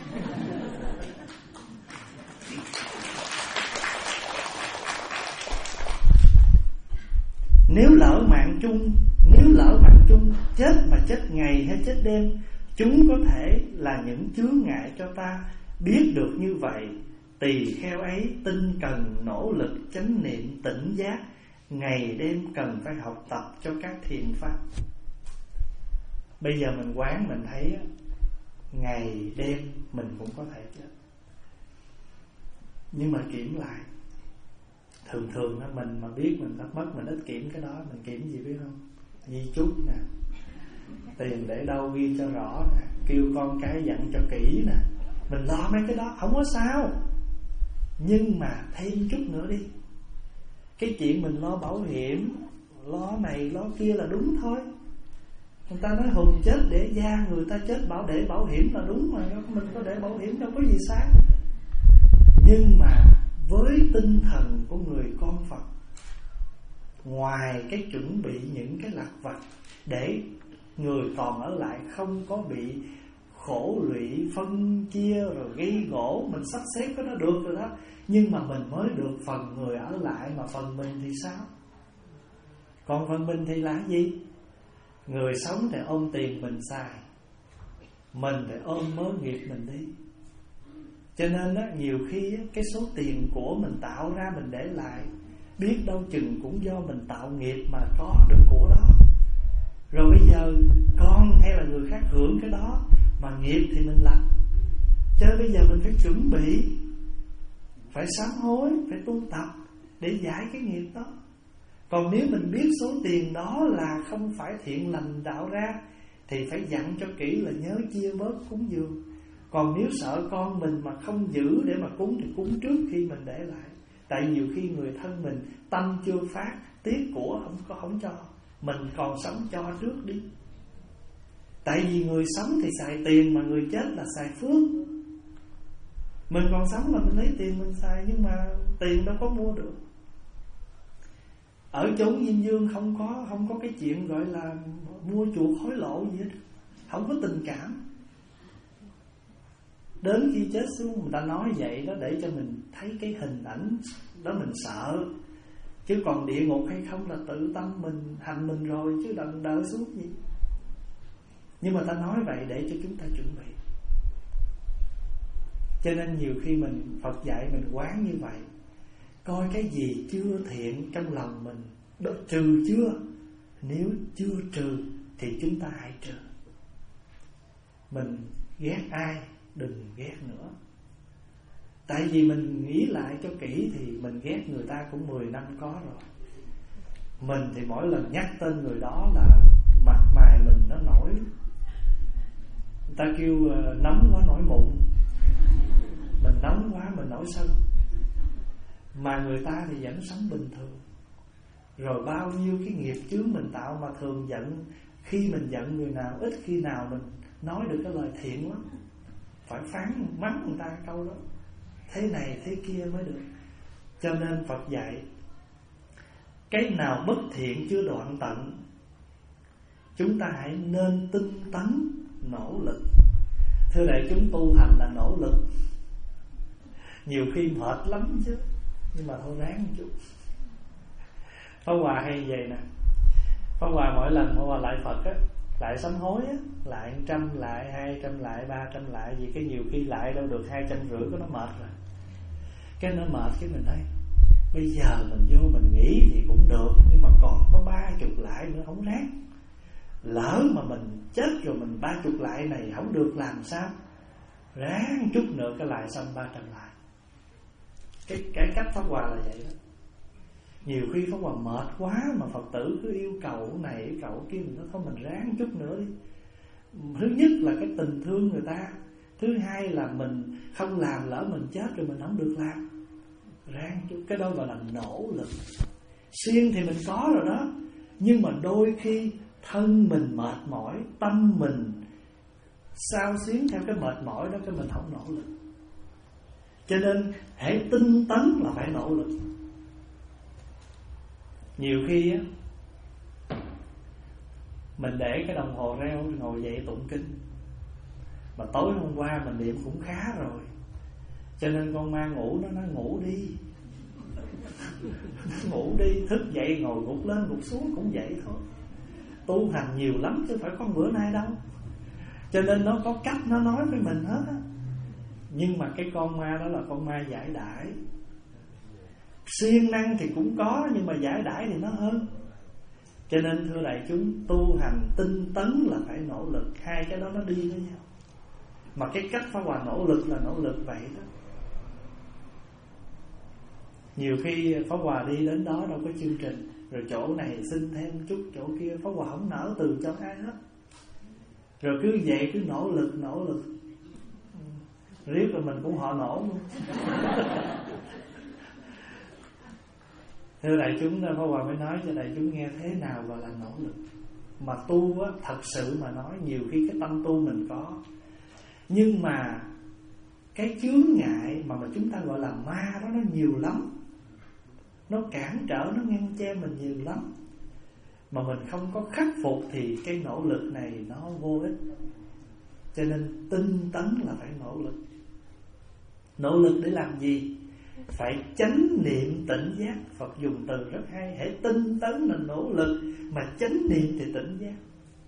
Nếu lỡ mạng chung, nếu lỡ mạng chung, chết mà chết ngày hay chết đêm, chúng có thể là những chướng ngại cho ta. Biết được như vậy, tỳ kheo ấy tinh cần nỗ lực chánh niệm tỉnh giác, ngày đêm cần phải học tập cho các thiện pháp. Bây giờ mình quán mình thấy ngày đêm mình cũng có thể chết, nhưng mà kiểm lại. Thường thường đó, mình mà biết mình đã mất, mình ít kiểm cái đó. Mình kiểm gì biết không? Di chúc nè, tiền để đâu ghi cho rõ nè, kêu con cái dặn cho kỹ nè. Mình lo mấy cái đó không có sao, nhưng mà thêm chút nữa đi. Cái chuyện mình lo bảo hiểm, lo này lo kia là đúng thôi. Người ta nói hùng chết để gia, người ta chết bảo để bảo hiểm là đúng mà. Mình có để bảo hiểm đâu có gì sai. Nhưng mà với tinh thần của người con Phật, ngoài cái chuẩn bị những cái lặt vặt để người còn ở lại không có bị khổ lụy, phân chia rồi gây gỗ, mình sắp xếp cái đó được rồi đó. Nhưng mà mình mới được phần người ở lại, mà phần mình thì sao? Còn phần mình thì là gì? Người sống thì ôm tiền mình xài, mình thì ôm mớ nghiệp mình đi. Cho nên đó, nhiều khi á, cái số tiền của mình tạo ra mình để lại, biết đâu chừng cũng do mình tạo nghiệp mà có được của đó. Rồi bây giờ con hay là người khác hưởng cái đó, mà nghiệp thì mình làm. Cho nên bây giờ mình phải chuẩn bị, phải sám hối, phải tu tập để giải cái nghiệp đó. Còn nếu mình biết số tiền đó là không phải thiện lành tạo ra, thì phải dặn cho kỹ là nhớ chia bớt cúng dường. Còn nếu sợ con mình mà không giữ để mà cúng thì cúng trước khi mình để lại. Tại nhiều khi người thân mình tâm chưa phát, tiếc của không có không cho, mình còn sống cho trước đi. Tại vì người sống thì xài tiền, mà người chết là xài phước. Mình còn sống là mình lấy tiền mình xài, nhưng mà tiền đâu có mua được. Ở chốn Diêm Dương không có không có cái chuyện gọi là mua chuộc hối lộ gì hết, không có tình cảm. Đến khi chết xuống người ta nói vậy đó để cho mình thấy cái hình ảnh đó mình sợ. Chứ còn địa ngục hay không là tự tâm mình hành mình rồi, chứ đừng đợi xuống gì. Nhưng mà ta nói vậy để cho chúng ta chuẩn bị. Cho nên nhiều khi mình Phật dạy mình quán như vậy, coi cái gì chưa thiện trong lòng mình đó trừ chưa. Nếu chưa trừ thì chúng ta hãy trừ. Mình ghét ai đừng ghét nữa. Tại vì mình nghĩ lại cho kỹ thì mình ghét người ta cũng mười năm có rồi. Mình thì mỗi lần nhắc tên người đó là mặt mày mình nó nổi. Người ta kêu uh, nóng quá nổi mụn. Mình nóng quá mình nổi sân. Mà người ta thì vẫn sống bình thường. Rồi bao nhiêu cái nghiệp chướng mình tạo mà thường giận. Khi mình giận người nào, ít khi nào mình nói được cái lời thiện lắm. Phải phán mắng người ta câu đó, thế này thế kia mới được. Cho nên Phật dạy cái nào bất thiện chưa đoạn tận, chúng ta hãy nên tinh tấn nỗ lực. Thưa đại chúng, tu hành là nỗ lực. Nhiều khi mệt lắm chứ, nhưng mà thôi ráng một chút. Pháp Hòa hay vậy nè. Pháp Hòa mỗi lần Pháp Hòa lại Phật á, lại sám hối á, lại một trăm lại, hai trăm lại, ba trăm lại, vì cái nhiều khi lại đâu được hai trăm rưỡi có nó mệt rồi. Cái nó mệt cái mình thấy bây giờ mình vô mình nghĩ thì cũng được, nhưng mà còn có ba chục lại nữa không ráng. Lỡ mà mình chết rồi mình ba chục lại này không được làm sao? Ráng chút nữa cái lại xong ba trăm lại. Cái, cái cách Pháp Hòa là vậy đó. Nhiều khi Pháp Hòa mệt quá mà Phật tử cứ yêu cầu cái này yêu cầu cái kia, mình nói thôi mình ráng chút nữa đi. Thứ nhất là cái tình thương người ta, thứ hai là mình không làm lỡ mình chết rồi mình không được làm. Ráng chút, cái đó gọi là nỗ lực. Siêng thì mình có rồi đó, nhưng mà đôi khi thân mình mệt mỏi, tâm mình sao xuyến theo cái mệt mỏi đó, cái mình không nỗ lực. Cho nên hãy tinh tấn là phải nỗ lực. Nhiều khi á, mình để cái đồng hồ reo ngồi dậy tụng kinh, mà tối hôm qua mình niệm cũng khá rồi, cho nên con ma ngủ nó nó ngủ đi. Ngủ đi, thức dậy ngồi gục lên gục xuống cũng vậy thôi. Tu hành nhiều lắm chứ phải có bữa nay đâu. Cho nên nó có cách nó nói với mình hết á. Nhưng mà cái con ma đó là con ma giải đãi. Siêng năng thì cũng có, nhưng mà giải đãi thì nó hơn. Cho nên thưa đại chúng, tu hành tinh tấn là phải nỗ lực. Hai cái đó nó đi với nhau. Mà cái cách Pháp Hòa nỗ lực là nỗ lực vậy đó. Nhiều khi Pháp Hòa đi đến đó đâu có chương trình, rồi chỗ này xin thêm chút, chỗ kia Pháp Hòa không nỡ từ cho ai hết. Rồi cứ vậy cứ nỗ lực nỗ lực riết rồi mình cũng họ nổ luôn. Thưa đại chúng, Pháp Hòa mới nói cho đại chúng nghe thế nào gọi là nỗ lực. Mà tu á, thật sự mà nói, nhiều khi cái tâm tu mình có, nhưng mà cái chướng ngại mà, mà chúng ta gọi là ma đó nó nhiều lắm. Nó cản trở, nó ngăn che mình nhiều lắm. Mà mình không có khắc phục thì cái nỗ lực này nó vô ích. Cho nên tinh tấn là phải nỗ lực. Nỗ lực để làm gì? Phải chánh niệm tỉnh giác. Phật dùng từ rất hay. Hãy tinh tấn là nỗ lực, mà chánh niệm thì tỉnh giác.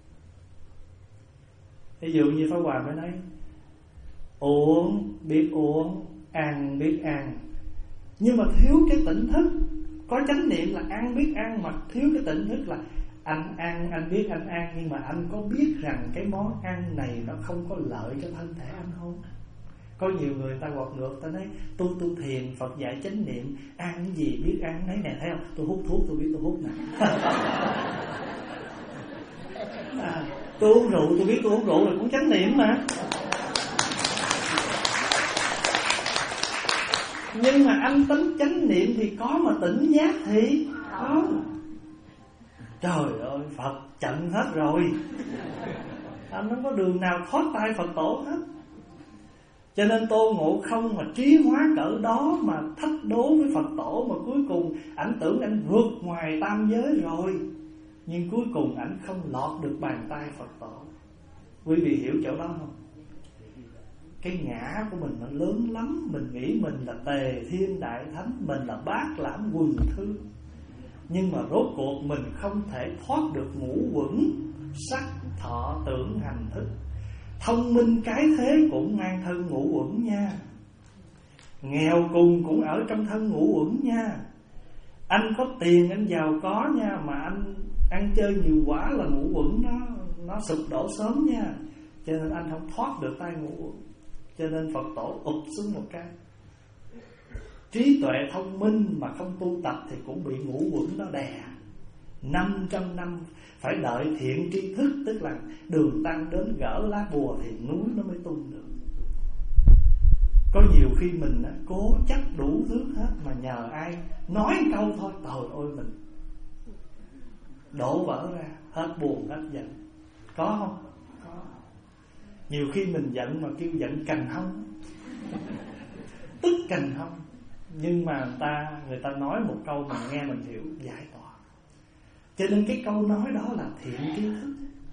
Ví dụ như Pháp Hòa mới nói, uống biết uống, ăn biết ăn, nhưng mà thiếu cái tỉnh thức. Có chánh niệm là ăn biết ăn, mà thiếu cái tỉnh thức là anh ăn, anh biết anh ăn, nhưng mà anh có biết rằng cái món ăn này nó không có lợi cho thân thể anh không? Có nhiều người ta quật ngược, ta nói tôi tu thiền, Phật dạy chánh niệm, ăn cái gì biết ăn đấy nè, thấy không? Tôi hút thuốc tôi biết tôi hút nè. À, tôi uống rượu tôi biết tôi uống rượu là cũng chánh niệm mà. Nhưng mà anh tính chánh niệm thì có, mà tỉnh giác thì không. Trời ơi, Phật chặn hết rồi. Anh không có đường nào thoát tay Phật tổ hết. Cho nên Tôn Ngộ Không mà trí hóa cỡ đó mà thách đố với Phật tổ, mà cuối cùng ảnh tưởng ảnh vượt ngoài tam giới rồi, nhưng cuối cùng ảnh không lọt được bàn tay Phật tổ. Quý vị hiểu chỗ đó không? Cái ngã của mình nó lớn lắm. Mình nghĩ mình là Tề Thiên Đại Thánh, mình là Bát Lãm Quần Thư, nhưng mà rốt cuộc mình không thể thoát được ngũ quẩn sắc thọ tưởng hành thức. Thông minh cái thế cũng mang thân ngũ uẩn nha, nghèo cùng cũng ở trong thân ngũ uẩn nha. Anh có tiền, anh giàu có nha, mà anh ăn chơi nhiều quá là ngũ uẩn nó nó sụp đổ sớm nha. Cho nên anh không thoát được tay ngũ uẩn. Cho nên Phật tổ ụp xuống một cái. Trí tuệ thông minh mà không tu tập thì cũng bị ngũ uẩn nó đè. Năm trăm năm phải đợi thiện tri thức, tức là đường tăng đến gỡ lá bùa thì núi nó mới tung được. Có nhiều khi mình á, cố chấp đủ thứ hết, mà nhờ ai nói câu thôi, trời ơi mình đổ vỡ ra, hết buồn hết giận. Có không? Có. Nhiều khi mình giận mà kêu giận cành hông, tức cành hông, nhưng mà người ta người ta nói một câu mình nghe mình hiểu, giải tỏa. Cho nên cái câu nói đó là thiện tri thức.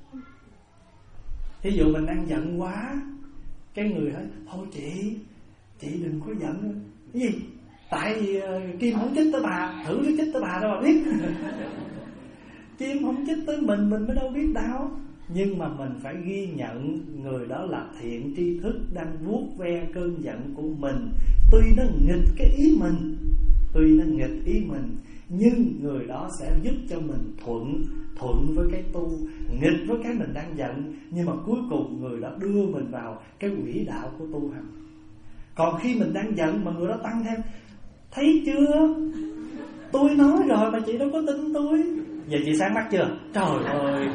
Thí dụ mình đang giận quá, cái người nói thôi chị chị đừng có giận. Cái gì? Tại vì uh, Kim không chích tới bà, thử nó chích tới bà đâu bà biết. Kim không chích tới mình, mình mới đâu biết đâu. Nhưng mà mình phải ghi nhận người đó là thiện tri thức, đang vuốt ve cơn giận của mình. Tuy nó nghịch cái ý mình, tuy nó nghịch ý mình, nhưng người đó sẽ giúp cho mình thuận thuận với cái tu, nghịch với cái mình đang giận, nhưng mà cuối cùng người đó đưa mình vào cái quỹ đạo của tu hành. Còn khi mình đang giận mà người đó tăng thêm, thấy chưa, tôi nói rồi mà chị đâu có tin tôi, giờ chị sáng mắt chưa? Trời ơi,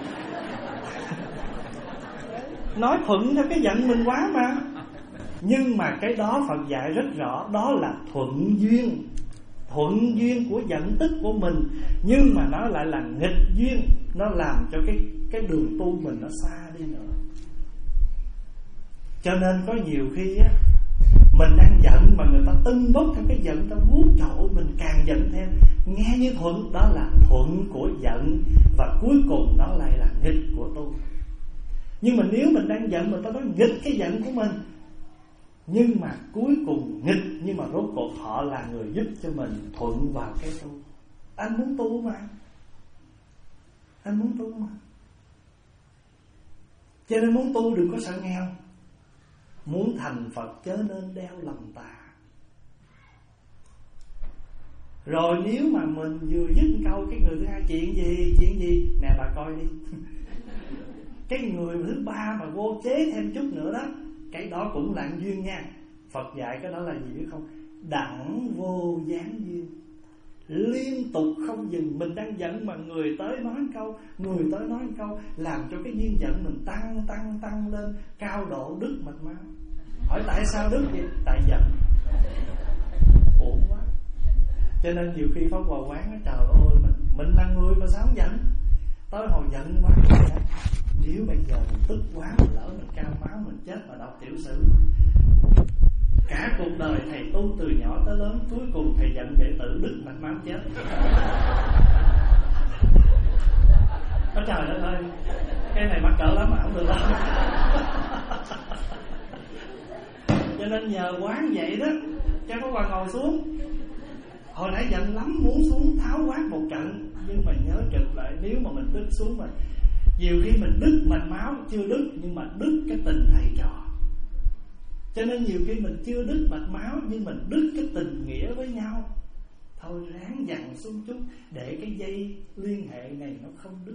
nói thuận theo cái giận mình quá mà. Nhưng mà cái đó Phật dạy rất rõ, đó là thuận duyên, thuận duyên của giận tức của mình, nhưng mà nó lại là nghịch duyên, nó làm cho cái cái đường tu mình nó xa đi nữa. Cho nên có nhiều khi á, mình đang giận mà người ta tưng bốc theo cái giận, ta vuốt, trời ơi mình càng giận thêm, nghe như thuận, đó là thuận của giận, và cuối cùng nó lại là nghịch của tu. Nhưng mà nếu mình đang giận mà ta nói nghịch cái giận của mình, nhưng mà cuối cùng nghịch, nhưng mà rốt cuộc họ là người giúp cho mình thuận vào cái tu. Anh muốn tu mà, anh muốn tu mà. Cho nên muốn tu đừng có sợ nghèo. Muốn thành Phật chớ nên đeo lòng tà. Rồi nếu mà mình vừa dứt câu, cái người thứ hai chuyện gì, chuyện gì, nè bà coi đi. Cái người thứ ba mà vô chế thêm chút nữa đó, cái đó cũng là duyên nha. Phật dạy cái đó là gì biết không? Đẳng vô gián duyên, liên tục không dừng. Mình đang giận mà người tới nói câu, người tới nói câu, làm cho cái duyên giận mình tăng tăng tăng lên, cao độ đứt mạch máu. Hỏi tại sao đứt vậy? Tại giận. Uổng quá. Cho nên nhiều khi Pháp Hòa quán nói, trời ơi mình, mình là người mà sao không giận? Tới hồi giận quá, nếu bây giờ mình tức quá, mình lỡ mình cao máu, mình chết mà đọc tiểu sử. Cả cuộc đời thầy tu từ nhỏ tới lớn, cuối cùng thầy giận đệ tử đứt mạch máu chết. Ôi trời đất ơi, cái này mắc cỡ lắm mà không được đâu. Cho nên nhờ quán vậy đó, cho có Hòa ngồi xuống. Hồi nãy giận lắm muốn xuống tháo quát một trận, nhưng mà nhớ trực lại, nếu mà mình đứt xuống mà nhiều khi mình đứt mạch máu chưa đứt, nhưng mà đứt cái tình thầy trò. Cho nên nhiều khi mình chưa đứt mạch máu, nhưng mình đứt cái tình nghĩa với nhau. Thôi ráng dằn xuống chút, để cái dây liên hệ này nó không đứt.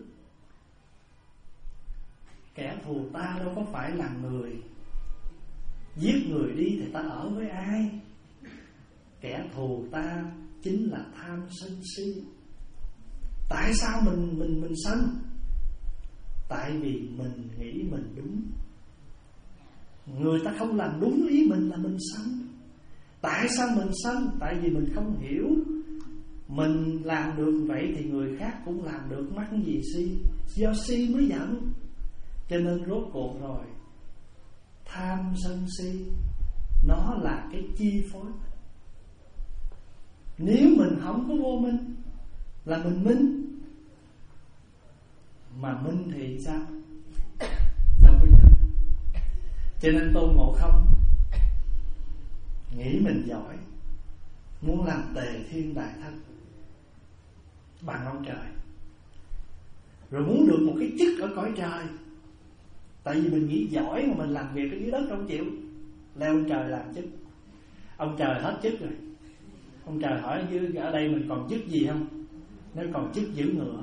Kẻ thù ta đâu có phải là người. Giết người đi thì ta ở với ai? Kẻ thù ta chính là tham sân si. Tại sao mình mình mình sân? Tại vì mình nghĩ mình đúng, người ta không làm đúng ý mình là mình sân. Tại sao mình sân? Tại vì mình không hiểu. Mình làm được vậy thì người khác cũng làm được, mắc gì si? Do si mới giận. Cho nên rốt cuộc rồi, tham sân si nó là cái chi phối. Nếu mình không có vô minh là mình minh, mà minh thì sao? Đâu có nhớ. Cho nên Tôn Ngộ Không nghĩ mình giỏi, muốn làm Tề Thiên Đại Thánh bằng ông trời, rồi muốn được một cái chức ở cõi trời. Tại vì mình nghĩ giỏi mà mình làm việc ở dưới đất không chịu, leo ông trời làm chức. Ông trời hết chức rồi. Ông trời hỏi dưới ở đây mình còn chức gì không? Nếu còn chức giữ ngựa.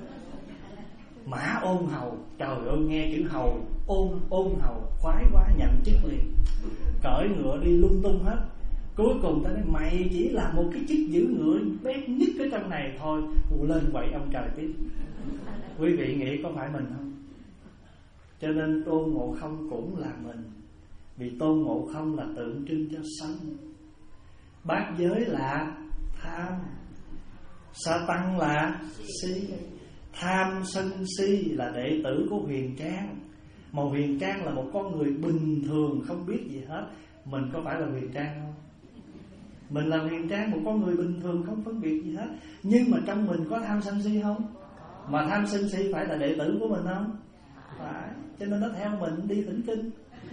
Mã ôn hầu. Trời ơi, nghe chữ hầu, ôn ôn hầu khoái quá, nhận chức liền. Cởi ngựa đi lung tung hết. Cuối cùng ta nói mày chỉ là một cái chức giữ ngựa bé nhất ở trong này thôi. Lên quậy ông trời tiếp. Quý vị nghĩ có phải mình không? Cho nên Tôn Ngộ Không cũng là mình. Vì Tôn Ngộ Không là tượng trưng cho sân. Bát giới là tham, sa tăng là si. Tham sân si là đệ tử của Huyền Trang. Mà Huyền Trang là một con người bình thường không biết gì hết. Mình có phải là Huyền Trang không? Mình là Huyền Trang, một con người bình thường không phân biệt gì hết. Nhưng mà trong mình có tham sân si không? Mà tham sân si phải là đệ tử của mình không? Phải. Cho nên nó theo mình đi thỉnh kinh.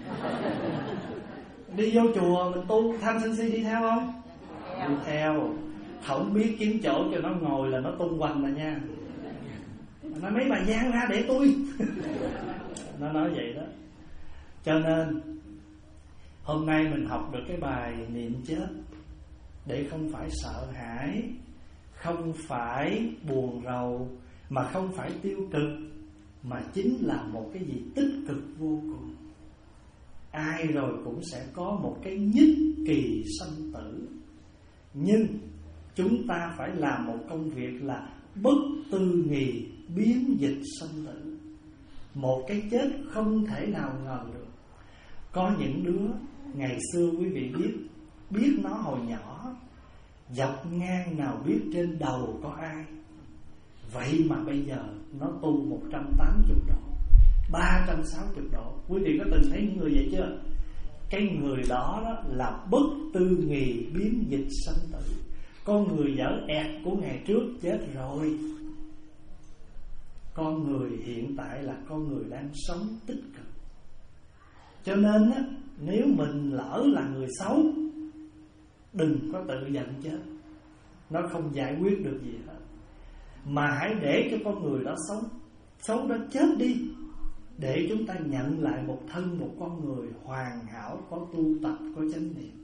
Đi vô chùa mình tu, tham sân si đi theo không? Đi theo. Không biết kiếm chỗ cho nó ngồi là nó tung hoành rồi nha. Nó mấy bà gian ra để tôi. Nó nói vậy đó. Cho nên hôm nay mình học được cái bài niệm chết, để không phải sợ hãi, không phải buồn rầu, mà không phải tiêu cực, mà chính là một cái gì tích cực vô cùng. Ai rồi cũng sẽ có một cái nhất kỳ sanh tử. Nhưng chúng ta phải làm một công việc là bất tư nghì biến dịch sanh tử. Một cái chết không thể nào ngờ được. Có những đứa ngày xưa quý vị biết, biết nó hồi nhỏ, dọc ngang nào biết trên đầu có ai. Vậy mà bây giờ nó tu một trăm tám mươi độ, ba trăm sáu mươi độ. Quý vị có từng thấy những người vậy chưa? Cái người đó, đó là bất tư nghì biến dịch sanh tử. Con người dở ẹt của ngày trước chết rồi. Con người hiện tại là con người đang sống tích cực. Cho nên á, nếu mình lỡ là người xấu, đừng có tự giận chết. Nó không giải quyết được gì hết. Mà hãy để cho con người đó sống, xấu đó chết đi, để chúng ta nhận lại một thân, một con người hoàn hảo, có tu tập, có chánh niệm.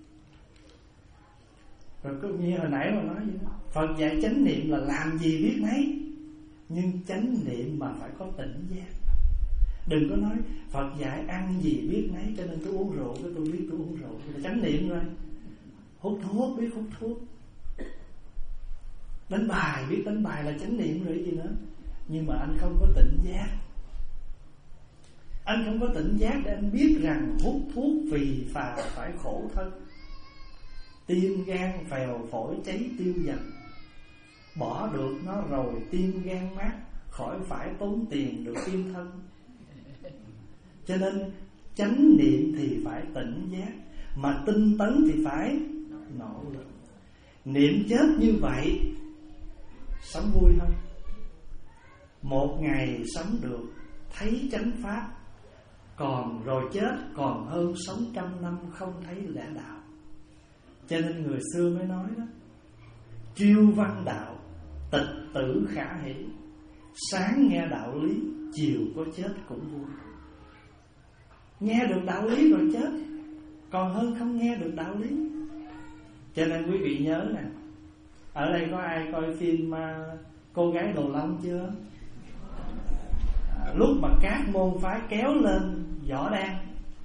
Rồi có như hồi nãy mà nói vậy đó, Phật dạy chánh niệm là làm gì biết nấy. Nhưng chánh niệm mà phải có tỉnh giác. Đừng có nói Phật dạy ăn gì biết nấy, cho nên tôi uống rượu, cái tôi biết tôi uống rượu, là chánh niệm rồi. Hút thuốc biết hút thuốc, đánh bài biết đánh bài là chánh niệm rồi gì nữa. Nhưng mà anh không có tỉnh giác. Anh không có tỉnh giác để anh biết rằng hút thuốc vì phà phải khổ thân, tim gan phèo phổi cháy tiêu dần. Bỏ được nó rồi tim gan mát, khỏi phải tốn tiền được tim thân. Cho nên chánh niệm thì phải tỉnh giác, mà tinh tấn thì phải nỗ lực. Niệm chết như vậy, sống vui không? Một ngày sống được thấy chánh pháp, còn rồi chết còn hơn sống trăm năm không thấy lẽ đạo. Cho nên người xưa mới nói đó, triêu văn đạo, tịch tử khả hỷ. Sáng nghe đạo lý, chiều có chết cũng vui. Nghe được đạo lý rồi chết, còn hơn không nghe được đạo lý. Cho nên quý vị nhớ nè, ở đây có ai coi phim uh, Cô Gái Đồ Long chưa? À, lúc mà các môn phái kéo lên võ đan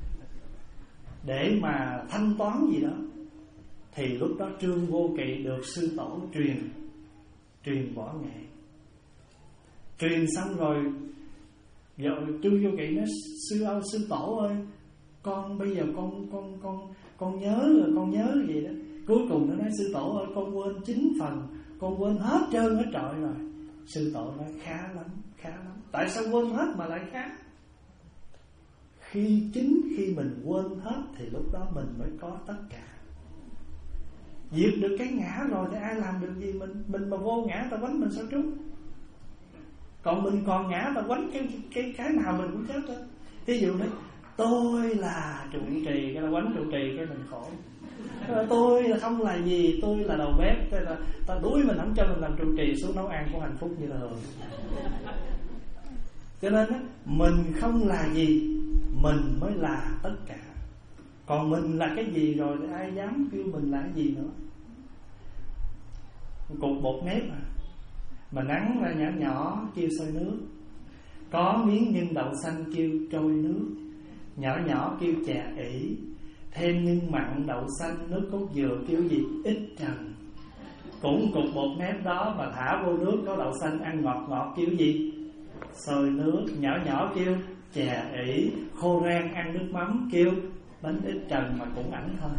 để mà thanh toán gì đó, thì lúc đó Trương Vô Kỵ được sư tổ truyền Truyền võ nghệ. Truyền xong rồi, rồi Trương Vô Kỵ nói: Sư ơi, sư tổ ơi, con bây giờ con con con con nhớ rồi, con nhớ gì đó. Cuối cùng nó nói: Sư tổ ơi, con quên chín phần, con quên hết trơn hết trọi rồi. Sư tổ nói: khá lắm, khá lắm. Tại sao quên hết mà lại khá? Khi chính khi mình quên hết thì lúc đó mình mới có tất cả. Diệt được cái ngã rồi thì ai làm được gì mình? Mình mà vô ngã ta quánh mình sao trúng? Còn mình còn ngã ta quánh cái, cái, cái nào mình cũng chết thôi. Ví dụ đấy, tôi là trụ trì, cái là quánh trụ trì cái mình khổ. Tôi là không là gì, tôi là đầu bếp, cái là ta đuổi mình không cho mình làm trụ trì, xuống nấu ăn của hạnh phúc như thường. Cho nên á, mình không là gì, mình mới là tất cả. Còn mình là cái gì rồi thì ai dám kêu mình là cái gì nữa. Cục bột nếp à, mà nắng ra nhỏ nhỏ kêu sôi nước. Có miếng nhân đậu xanh kêu trôi nước. Nhỏ nhỏ kêu chà ỉ. Thêm nhân mặn đậu xanh nước cốt dừa kêu gì? Ít trần. Cũng cục bột nếp đó mà thả vô nước có đậu xanh ăn ngọt ngọt kêu gì? Sôi nước. Nhỏ nhỏ kêu chà ỉ. Khô rang ăn nước mắm kêu bánh ít trần, mà cũng ảnh thôi.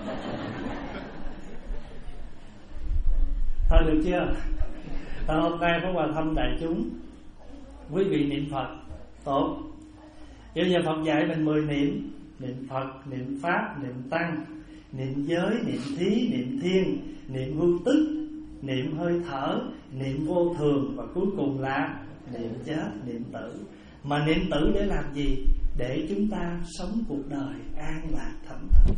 Thôi được chưa? Và hôm nay Pháp Hòa thăm đại chúng, quý vị niệm Phật tốt. Bây giờ Phật dạy mình mười niệm: niệm Phật, niệm Pháp, niệm Tăng, niệm giới, niệm thí, niệm thiên, niệm hương tức, niệm hơi thở, niệm vô thường, và cuối cùng là niệm chết, niệm tử. Mà niệm tử để làm gì? Để chúng ta sống cuộc đời an lạc thảnh thơi.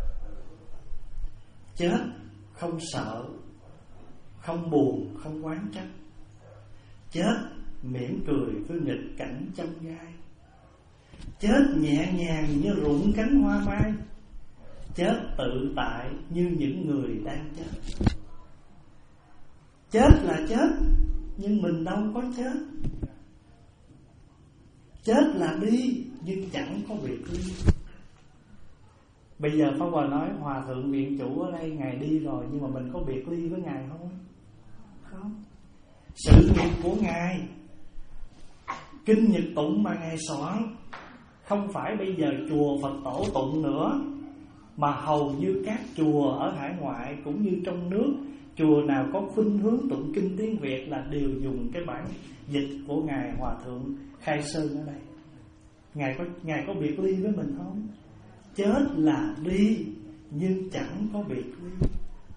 Chết không sợ, không buồn, không oán trách. Chết mỉm cười với nghịch cảnh trong gai. Chết nhẹ nhàng như rụng cánh hoa mai. Chết tự tại như những người đang chết. Chết là chết, nhưng mình đâu có chết. Chết là đi, nhưng chẳng có biệt ly. Bây giờ Pháp Hòa nói Hòa Thượng Viện Chủ ở đây, Ngài đi rồi, nhưng mà mình có biệt ly với Ngài không? Không. Sự nghiệp của Ngài, kinh nhật tụng mà Ngài soạn, không phải bây giờ chùa Phật tổ tụng nữa, mà hầu như các chùa ở hải ngoại cũng như trong nước, chùa nào có khuynh hướng tụng kinh tiếng Việt là đều dùng cái bản dịch của Ngài Hòa Thượng Khai Sơn ở đây. Ngài có, Ngài có biệt ly với mình không? Chết là đi, nhưng chẳng có biệt ly.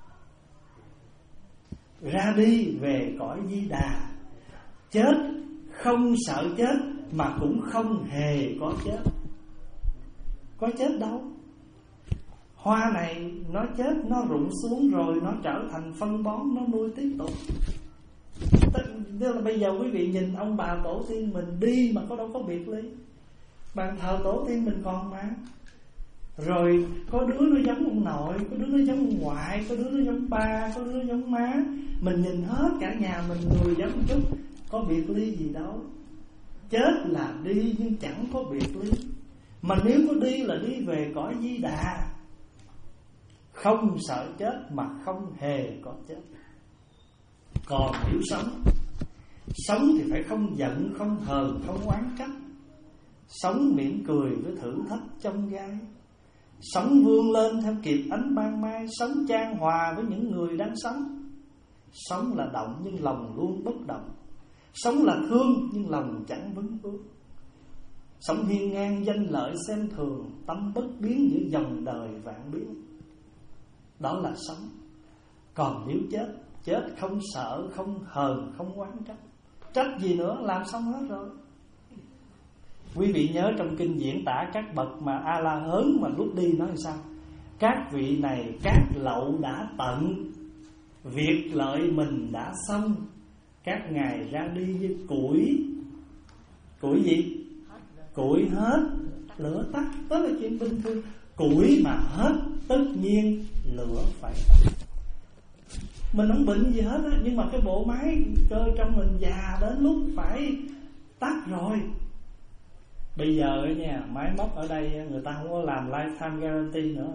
Ra đi về cõi Di Đà. Chết không sợ chết, mà cũng không hề có chết. Có chết đâu. Hoa này nó chết, nó rụng xuống rồi nó trở thành phân bón, nó nuôi tiếp tục. Tức là bây giờ quý vị nhìn ông bà tổ tiên mình đi mà có đâu có biệt ly. Bàn thờ tổ tiên mình còn mà. Rồi có đứa nó giống ông nội, có đứa nó giống ông ngoại, có đứa nó giống ba, có đứa nó giống má. Mình nhìn hết cả nhà mình người giống một chút, có biệt ly gì đâu. Chết là đi nhưng chẳng có biệt ly. Mà nếu có đi là đi về cõi Di Đà. Không sợ chết mà không hề có chết. Còn nếu sống, sống thì phải không giận, không hờn, không oán trách. Sống mỉm cười với thử thách trong gai. Sống vươn lên theo kịp ánh ban mai. Sống chan hòa với những người đang sống. Sống là động nhưng lòng luôn bất động. Sống là thương nhưng lòng chẳng vấn vương. Sống hiên ngang danh lợi xem thường. Tâm bất biến giữa dòng đời vạn biến. Đó là sống. Còn nếu chết, chết không sợ, không hờn, không oán trách. Trách gì nữa, làm xong hết rồi. Quý vị nhớ trong kinh diễn tả các bậc mà A-la hớn mà lúc đi nói sao? Các vị này các lậu đã tận, việc lợi mình đã xong. Các ngài ra đi như củi. Củi gì? Củi hết, lửa tắt. Đó là chuyện bình thường. Củi mà hết, tất nhiên lửa phải tắt. Mình không bệnh gì hết á, nhưng mà cái bộ máy cơ trong mình già đến lúc phải tắt rồi. Bây giờ nha, máy móc ở đây người ta không có làm lifetime guarantee nữa.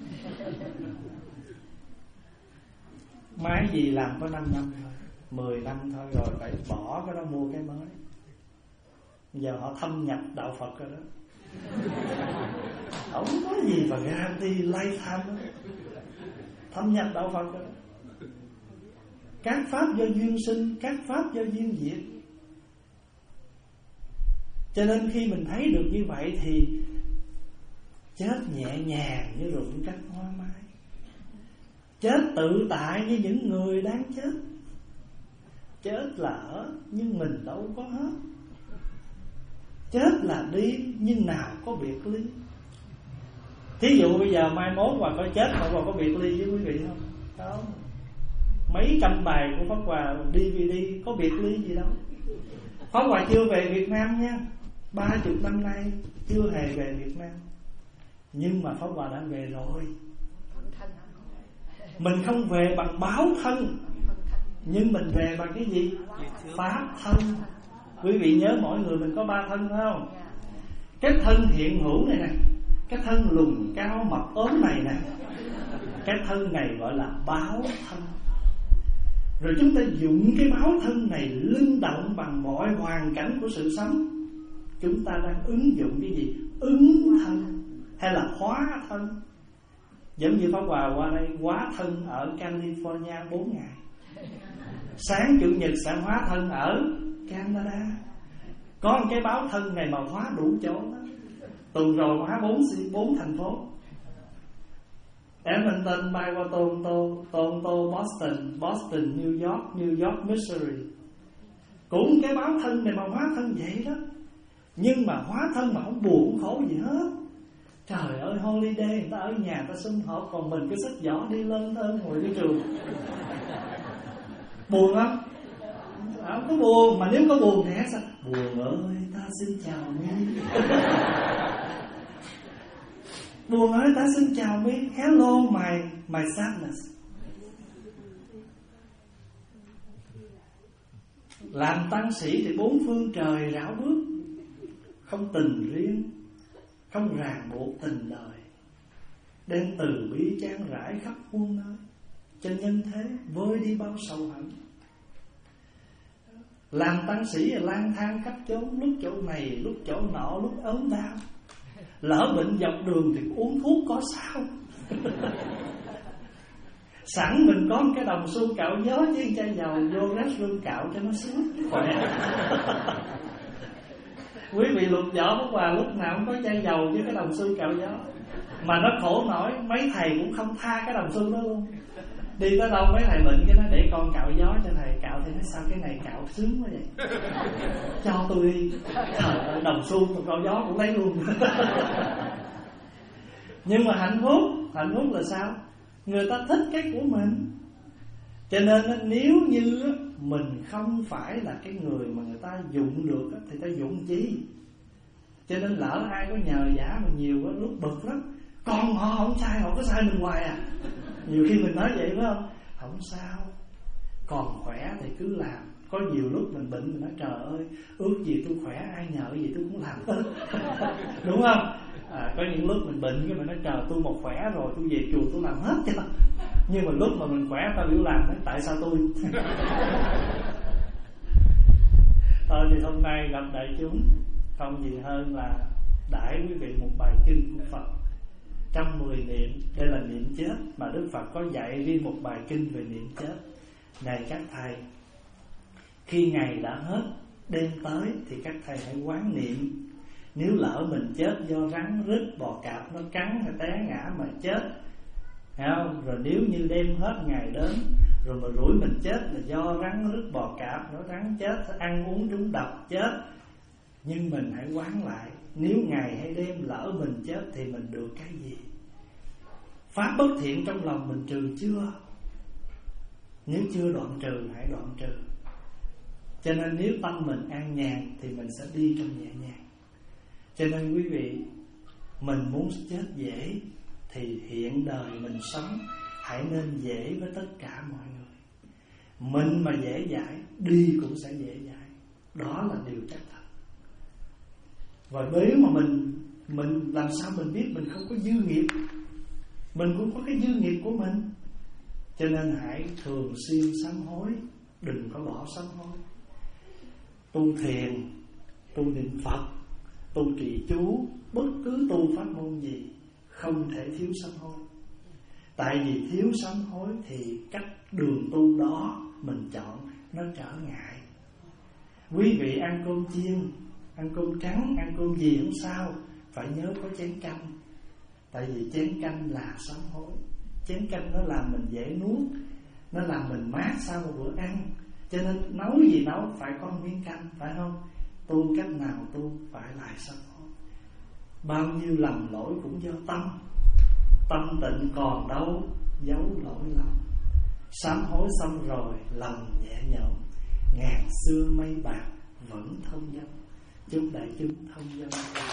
Máy gì làm có năm năm thôi, mười năm thôi, rồi phải bỏ cái đó mua cái mới. Giờ họ thâm nhập đạo Phật rồi đó. Không có gì mà guarantee lifetime đó. Thâm nhập đạo Phật rồi đó. Các pháp do duyên sinh, các pháp do duyên diệt. Cho nên khi mình thấy được như vậy thì chết nhẹ nhàng như rụng cánh hoa mai, chết tự tại như những người đang chết. Chết là ở nhưng mình đâu có hết. Chết là đi nhưng nào có biệt ly. Thí dụ bây giờ mai mốt Hòa có chết mà Hòa có biệt ly với quý vị không? Không. Mấy trăm bài của Pháp Hòa đê vê đê có biệt ly gì đâu. Pháp Hòa chưa về Việt Nam nha, ba chục năm nay chưa hề về Việt Nam. Nhưng mà Pháp Hòa đã về rồi. Mình không về bằng báo thân, nhưng mình về bằng cái gì? Pháp thân. Quý vị nhớ mỗi người mình có ba thân phải không? Cái thân hiện hữu này nè, cái thân lùn cao mập ốm này nè, cái thân này gọi là báo thân. Rồi chúng ta dụng cái báo thân này linh động bằng mọi hoàn cảnh của sự sống. Chúng ta đang ứng dụng cái gì? Ứng thân hay là hóa thân. Giống như Pháp Hòa qua đây hóa thân ở California bốn ngày, sáng chủ nhật sẽ hóa thân ở Canada. Có một cái báo thân này mà hóa đủ chỗ đó. Tuần rồi hóa bốn bốn thành phố: Edmonton bay qua Toronto, Toronto Boston, Boston New York, New York Missouri. Cũng cái báo thân này mà hóa thân vậy đó. Nhưng mà hóa thân mà không buồn không khổ gì hết. Trời ơi, holiday, người ta ở nhà ta sum họp, còn mình cứ xách giỏ đi lên hơn ngồi đi trường. Buồn không? À, không có buồn. Mà nếu có buồn thì hát sao? Buồn ơi ta xin chào mi. Buồn ơi ta xin chào mi. Hello my, my sadness. Làm tăng sĩ thì bốn phương trời rảo bước, không tình riêng, không ràng buộc tình đời, đem từ bi chan rải khắp muôn nơi, cho nhân thế vơi đi bao sầu hận. Làm tăng sĩ là lang thang khắp chốn, lúc chỗ này, lúc chỗ nọ, lúc ốm đau. Lỡ bệnh dọc đường thì uống thuốc có sao. Sẵn mình có một cái đồng xu cạo gió với chai dầu, vô restroom cạo cho nó sướng, khỏe. Quý vị lục vỏ Pháp Hòa lúc nào cũng có chai dầu với cái đồng xu cạo gió. Mà nó khổ nổi, mấy thầy cũng không tha cái đồng xu đó luôn. Đi tới đâu mấy thầy bệnh cái nó để con cạo gió cho thầy cạo. Thì nói sao cái này cạo sướng quá vậy, cho tôi đi. Trời ơi, đồng xu tôi cạo gió cũng lấy luôn. Nhưng mà hạnh phúc, hạnh phúc là sao? Người ta thích cái của mình. Cho nên nếu như mình không phải là cái người mà người ta dụng được thì ta dụng chi? Cho nên lỡ ai có nhờ giả mà nhiều quá, lúc bực lắm. Còn họ không sai, họ có sai mình hoài à. Nhiều khi mình nói vậy phải không? Không sao, còn khỏe thì cứ làm. Có nhiều lúc mình bệnh mình nói trời ơi, ước gì tôi khỏe, ai nhờ gì tôi cũng làm hết. Đúng không? À, có những lúc mình bệnh cái mình nói trời tôi một khỏe rồi tôi về chùa tôi làm hết cho. Nhưng mà lúc mà mình khỏe ta biểu làm nói tại sao tôi. Thôi thì hôm nay gặp đại chúng không gì hơn là đãi quý vị một bài kinh của Phật trăm mười niệm. Đây là niệm chết mà Đức Phật có dạy riêng một bài kinh về niệm chết. Này các thầy, khi ngày đã hết, đêm tới thì các thầy hãy quán niệm. Nếu lỡ mình chết do rắn rít bò cạp nó cắn hay té ngã mà chết, thấy không? Rồi nếu như đêm hết ngày đến rồi mà rủi mình chết là do rắn rít bò cạp, nó rắn chết ăn uống trúng độc chết. Nhưng mình hãy quán lại, nếu ngày hay đêm lỡ mình chết thì mình được cái gì? Pháp bất thiện trong lòng mình trừ chưa? Nếu chưa đoạn trừ hãy đoạn trừ. Cho nên nếu tâm mình an nhàn thì mình sẽ đi trong nhẹ nhàng. Cho nên quý vị, mình muốn chết dễ thì hiện đời mình sống hãy nên dễ với tất cả mọi người. Mình mà dễ dãi, đi cũng sẽ dễ dãi. Đó là điều chắc thật. Và nếu mà mình Mình làm sao mình biết mình không có dư nghiệp? Mình cũng có cái dư nghiệp của mình. Cho nên hãy thường xuyên sám hối, đừng có bỏ sám hối. Tu thiền, tu niệm Phật, tu trì chú, bất cứ tu pháp môn gì không thể thiếu sám hối. Tại vì thiếu sám hối thì cách đường tu đó mình chọn nó trở ngại. Quý vị ăn cơm chiên ăn cơm trắng, ăn cơm gì không sao, phải nhớ có chén canh. Tại vì chén canh là sám hối. Chén canh nó làm mình dễ nuốt, nó làm mình mát sau một bữa ăn. Cho nên nấu gì nấu phải có miếng canh, phải không? Tu cách nào tu phải lại sám hối. Bao nhiêu lầm lỗi cũng do tâm. Tâm tịnh còn đâu giấu lỗi lầm. Sám hối xong rồi lòng nhẹ nhõm, ngàn xưa mây bạc vẫn thông dong. Chúc đại chúng thông dong.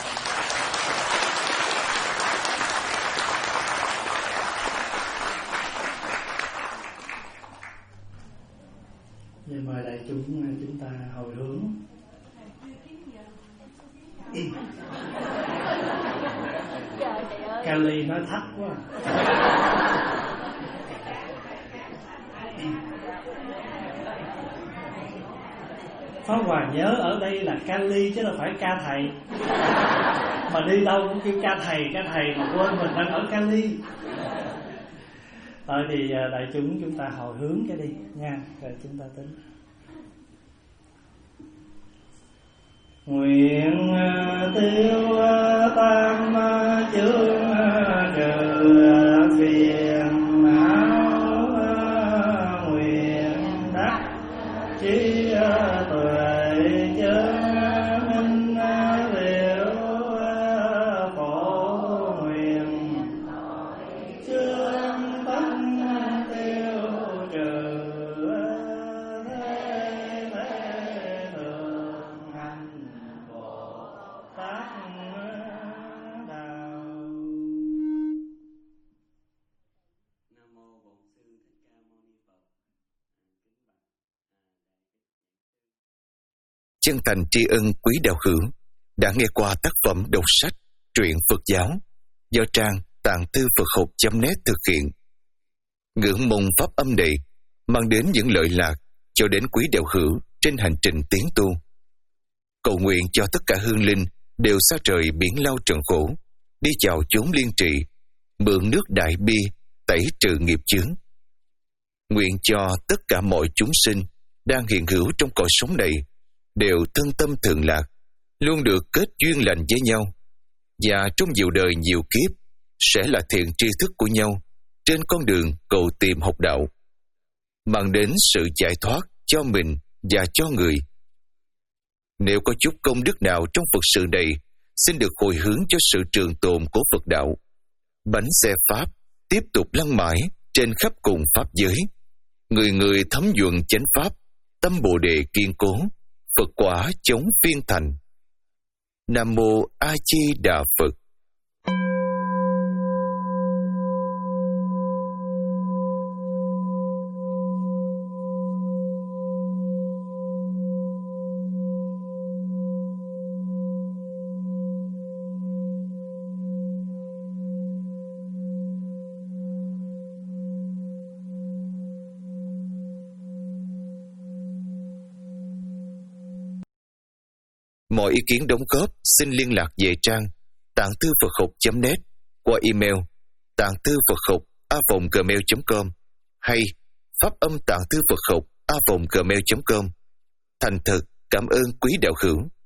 Vậy mời đại chúng chúng ta hồi hướng. Kali nói thấp quá. Pháp Hòa nhớ ở đây là Kali chứ đâu phải ca thầy. Mà đi đâu cũng kêu ca thầy, ca thầy mà quên mình đang ở Kali. Thôi thì đại chúng chúng ta hồi hướng cái đi nha, rồi chúng ta tính. Nguyện tiêu tam chướng trừ phiền não, nguyện đắc trí tuệ chân minh liễu, phổ nguyện chương tánh tiêu trừ thế thế thường hành Bồ Tát đạo. Nam mô Bổn Sư Thích Ca Mâu Ni Phật. Chân thành tri ân quý đạo hữu đã nghe qua tác phẩm đọc sách Truyện Phật Giáo do trang tạng thư Phật học chấm net thực hiện. Ngưỡng mong pháp âm này mang đến những lợi lạc cho đến quý đạo hữu trên hành trình tiến tu. Cầu nguyện cho tất cả hương linh đều xa trời biển lao trần khổ, đi vào chốn liên trị, mượn nước đại bi tẩy trừ nghiệp chướng. Nguyện cho tất cả mọi chúng sinh đang hiện hữu trong cõi sống này đều thân tâm thường lạc, luôn được kết duyên lành với nhau, và trong nhiều đời nhiều kiếp sẽ là thiện tri thức của nhau trên con đường cầu tìm học đạo, mang đến sự giải thoát cho mình và cho người. Nếu có chút công đức nào trong Phật sự này, xin được hồi hướng cho sự trường tồn của Phật đạo. Bánh xe Pháp tiếp tục lăn mãi trên khắp cùng Pháp giới. Người người thấm nhuận chánh Pháp, tâm Bồ Đề kiên cố, Phật quả chống phiên thành. Nam Mô A Di Đà Phật. Mọi ý kiến đóng góp xin liên lạc về trang tạng thư Phật học chấm net qua email tạng thư Phật học a vòng gmail chấm com hay pháp âm tạng thư Phật học a vòng gmail chấm com. Thành thật cảm ơn quý đạo hữu.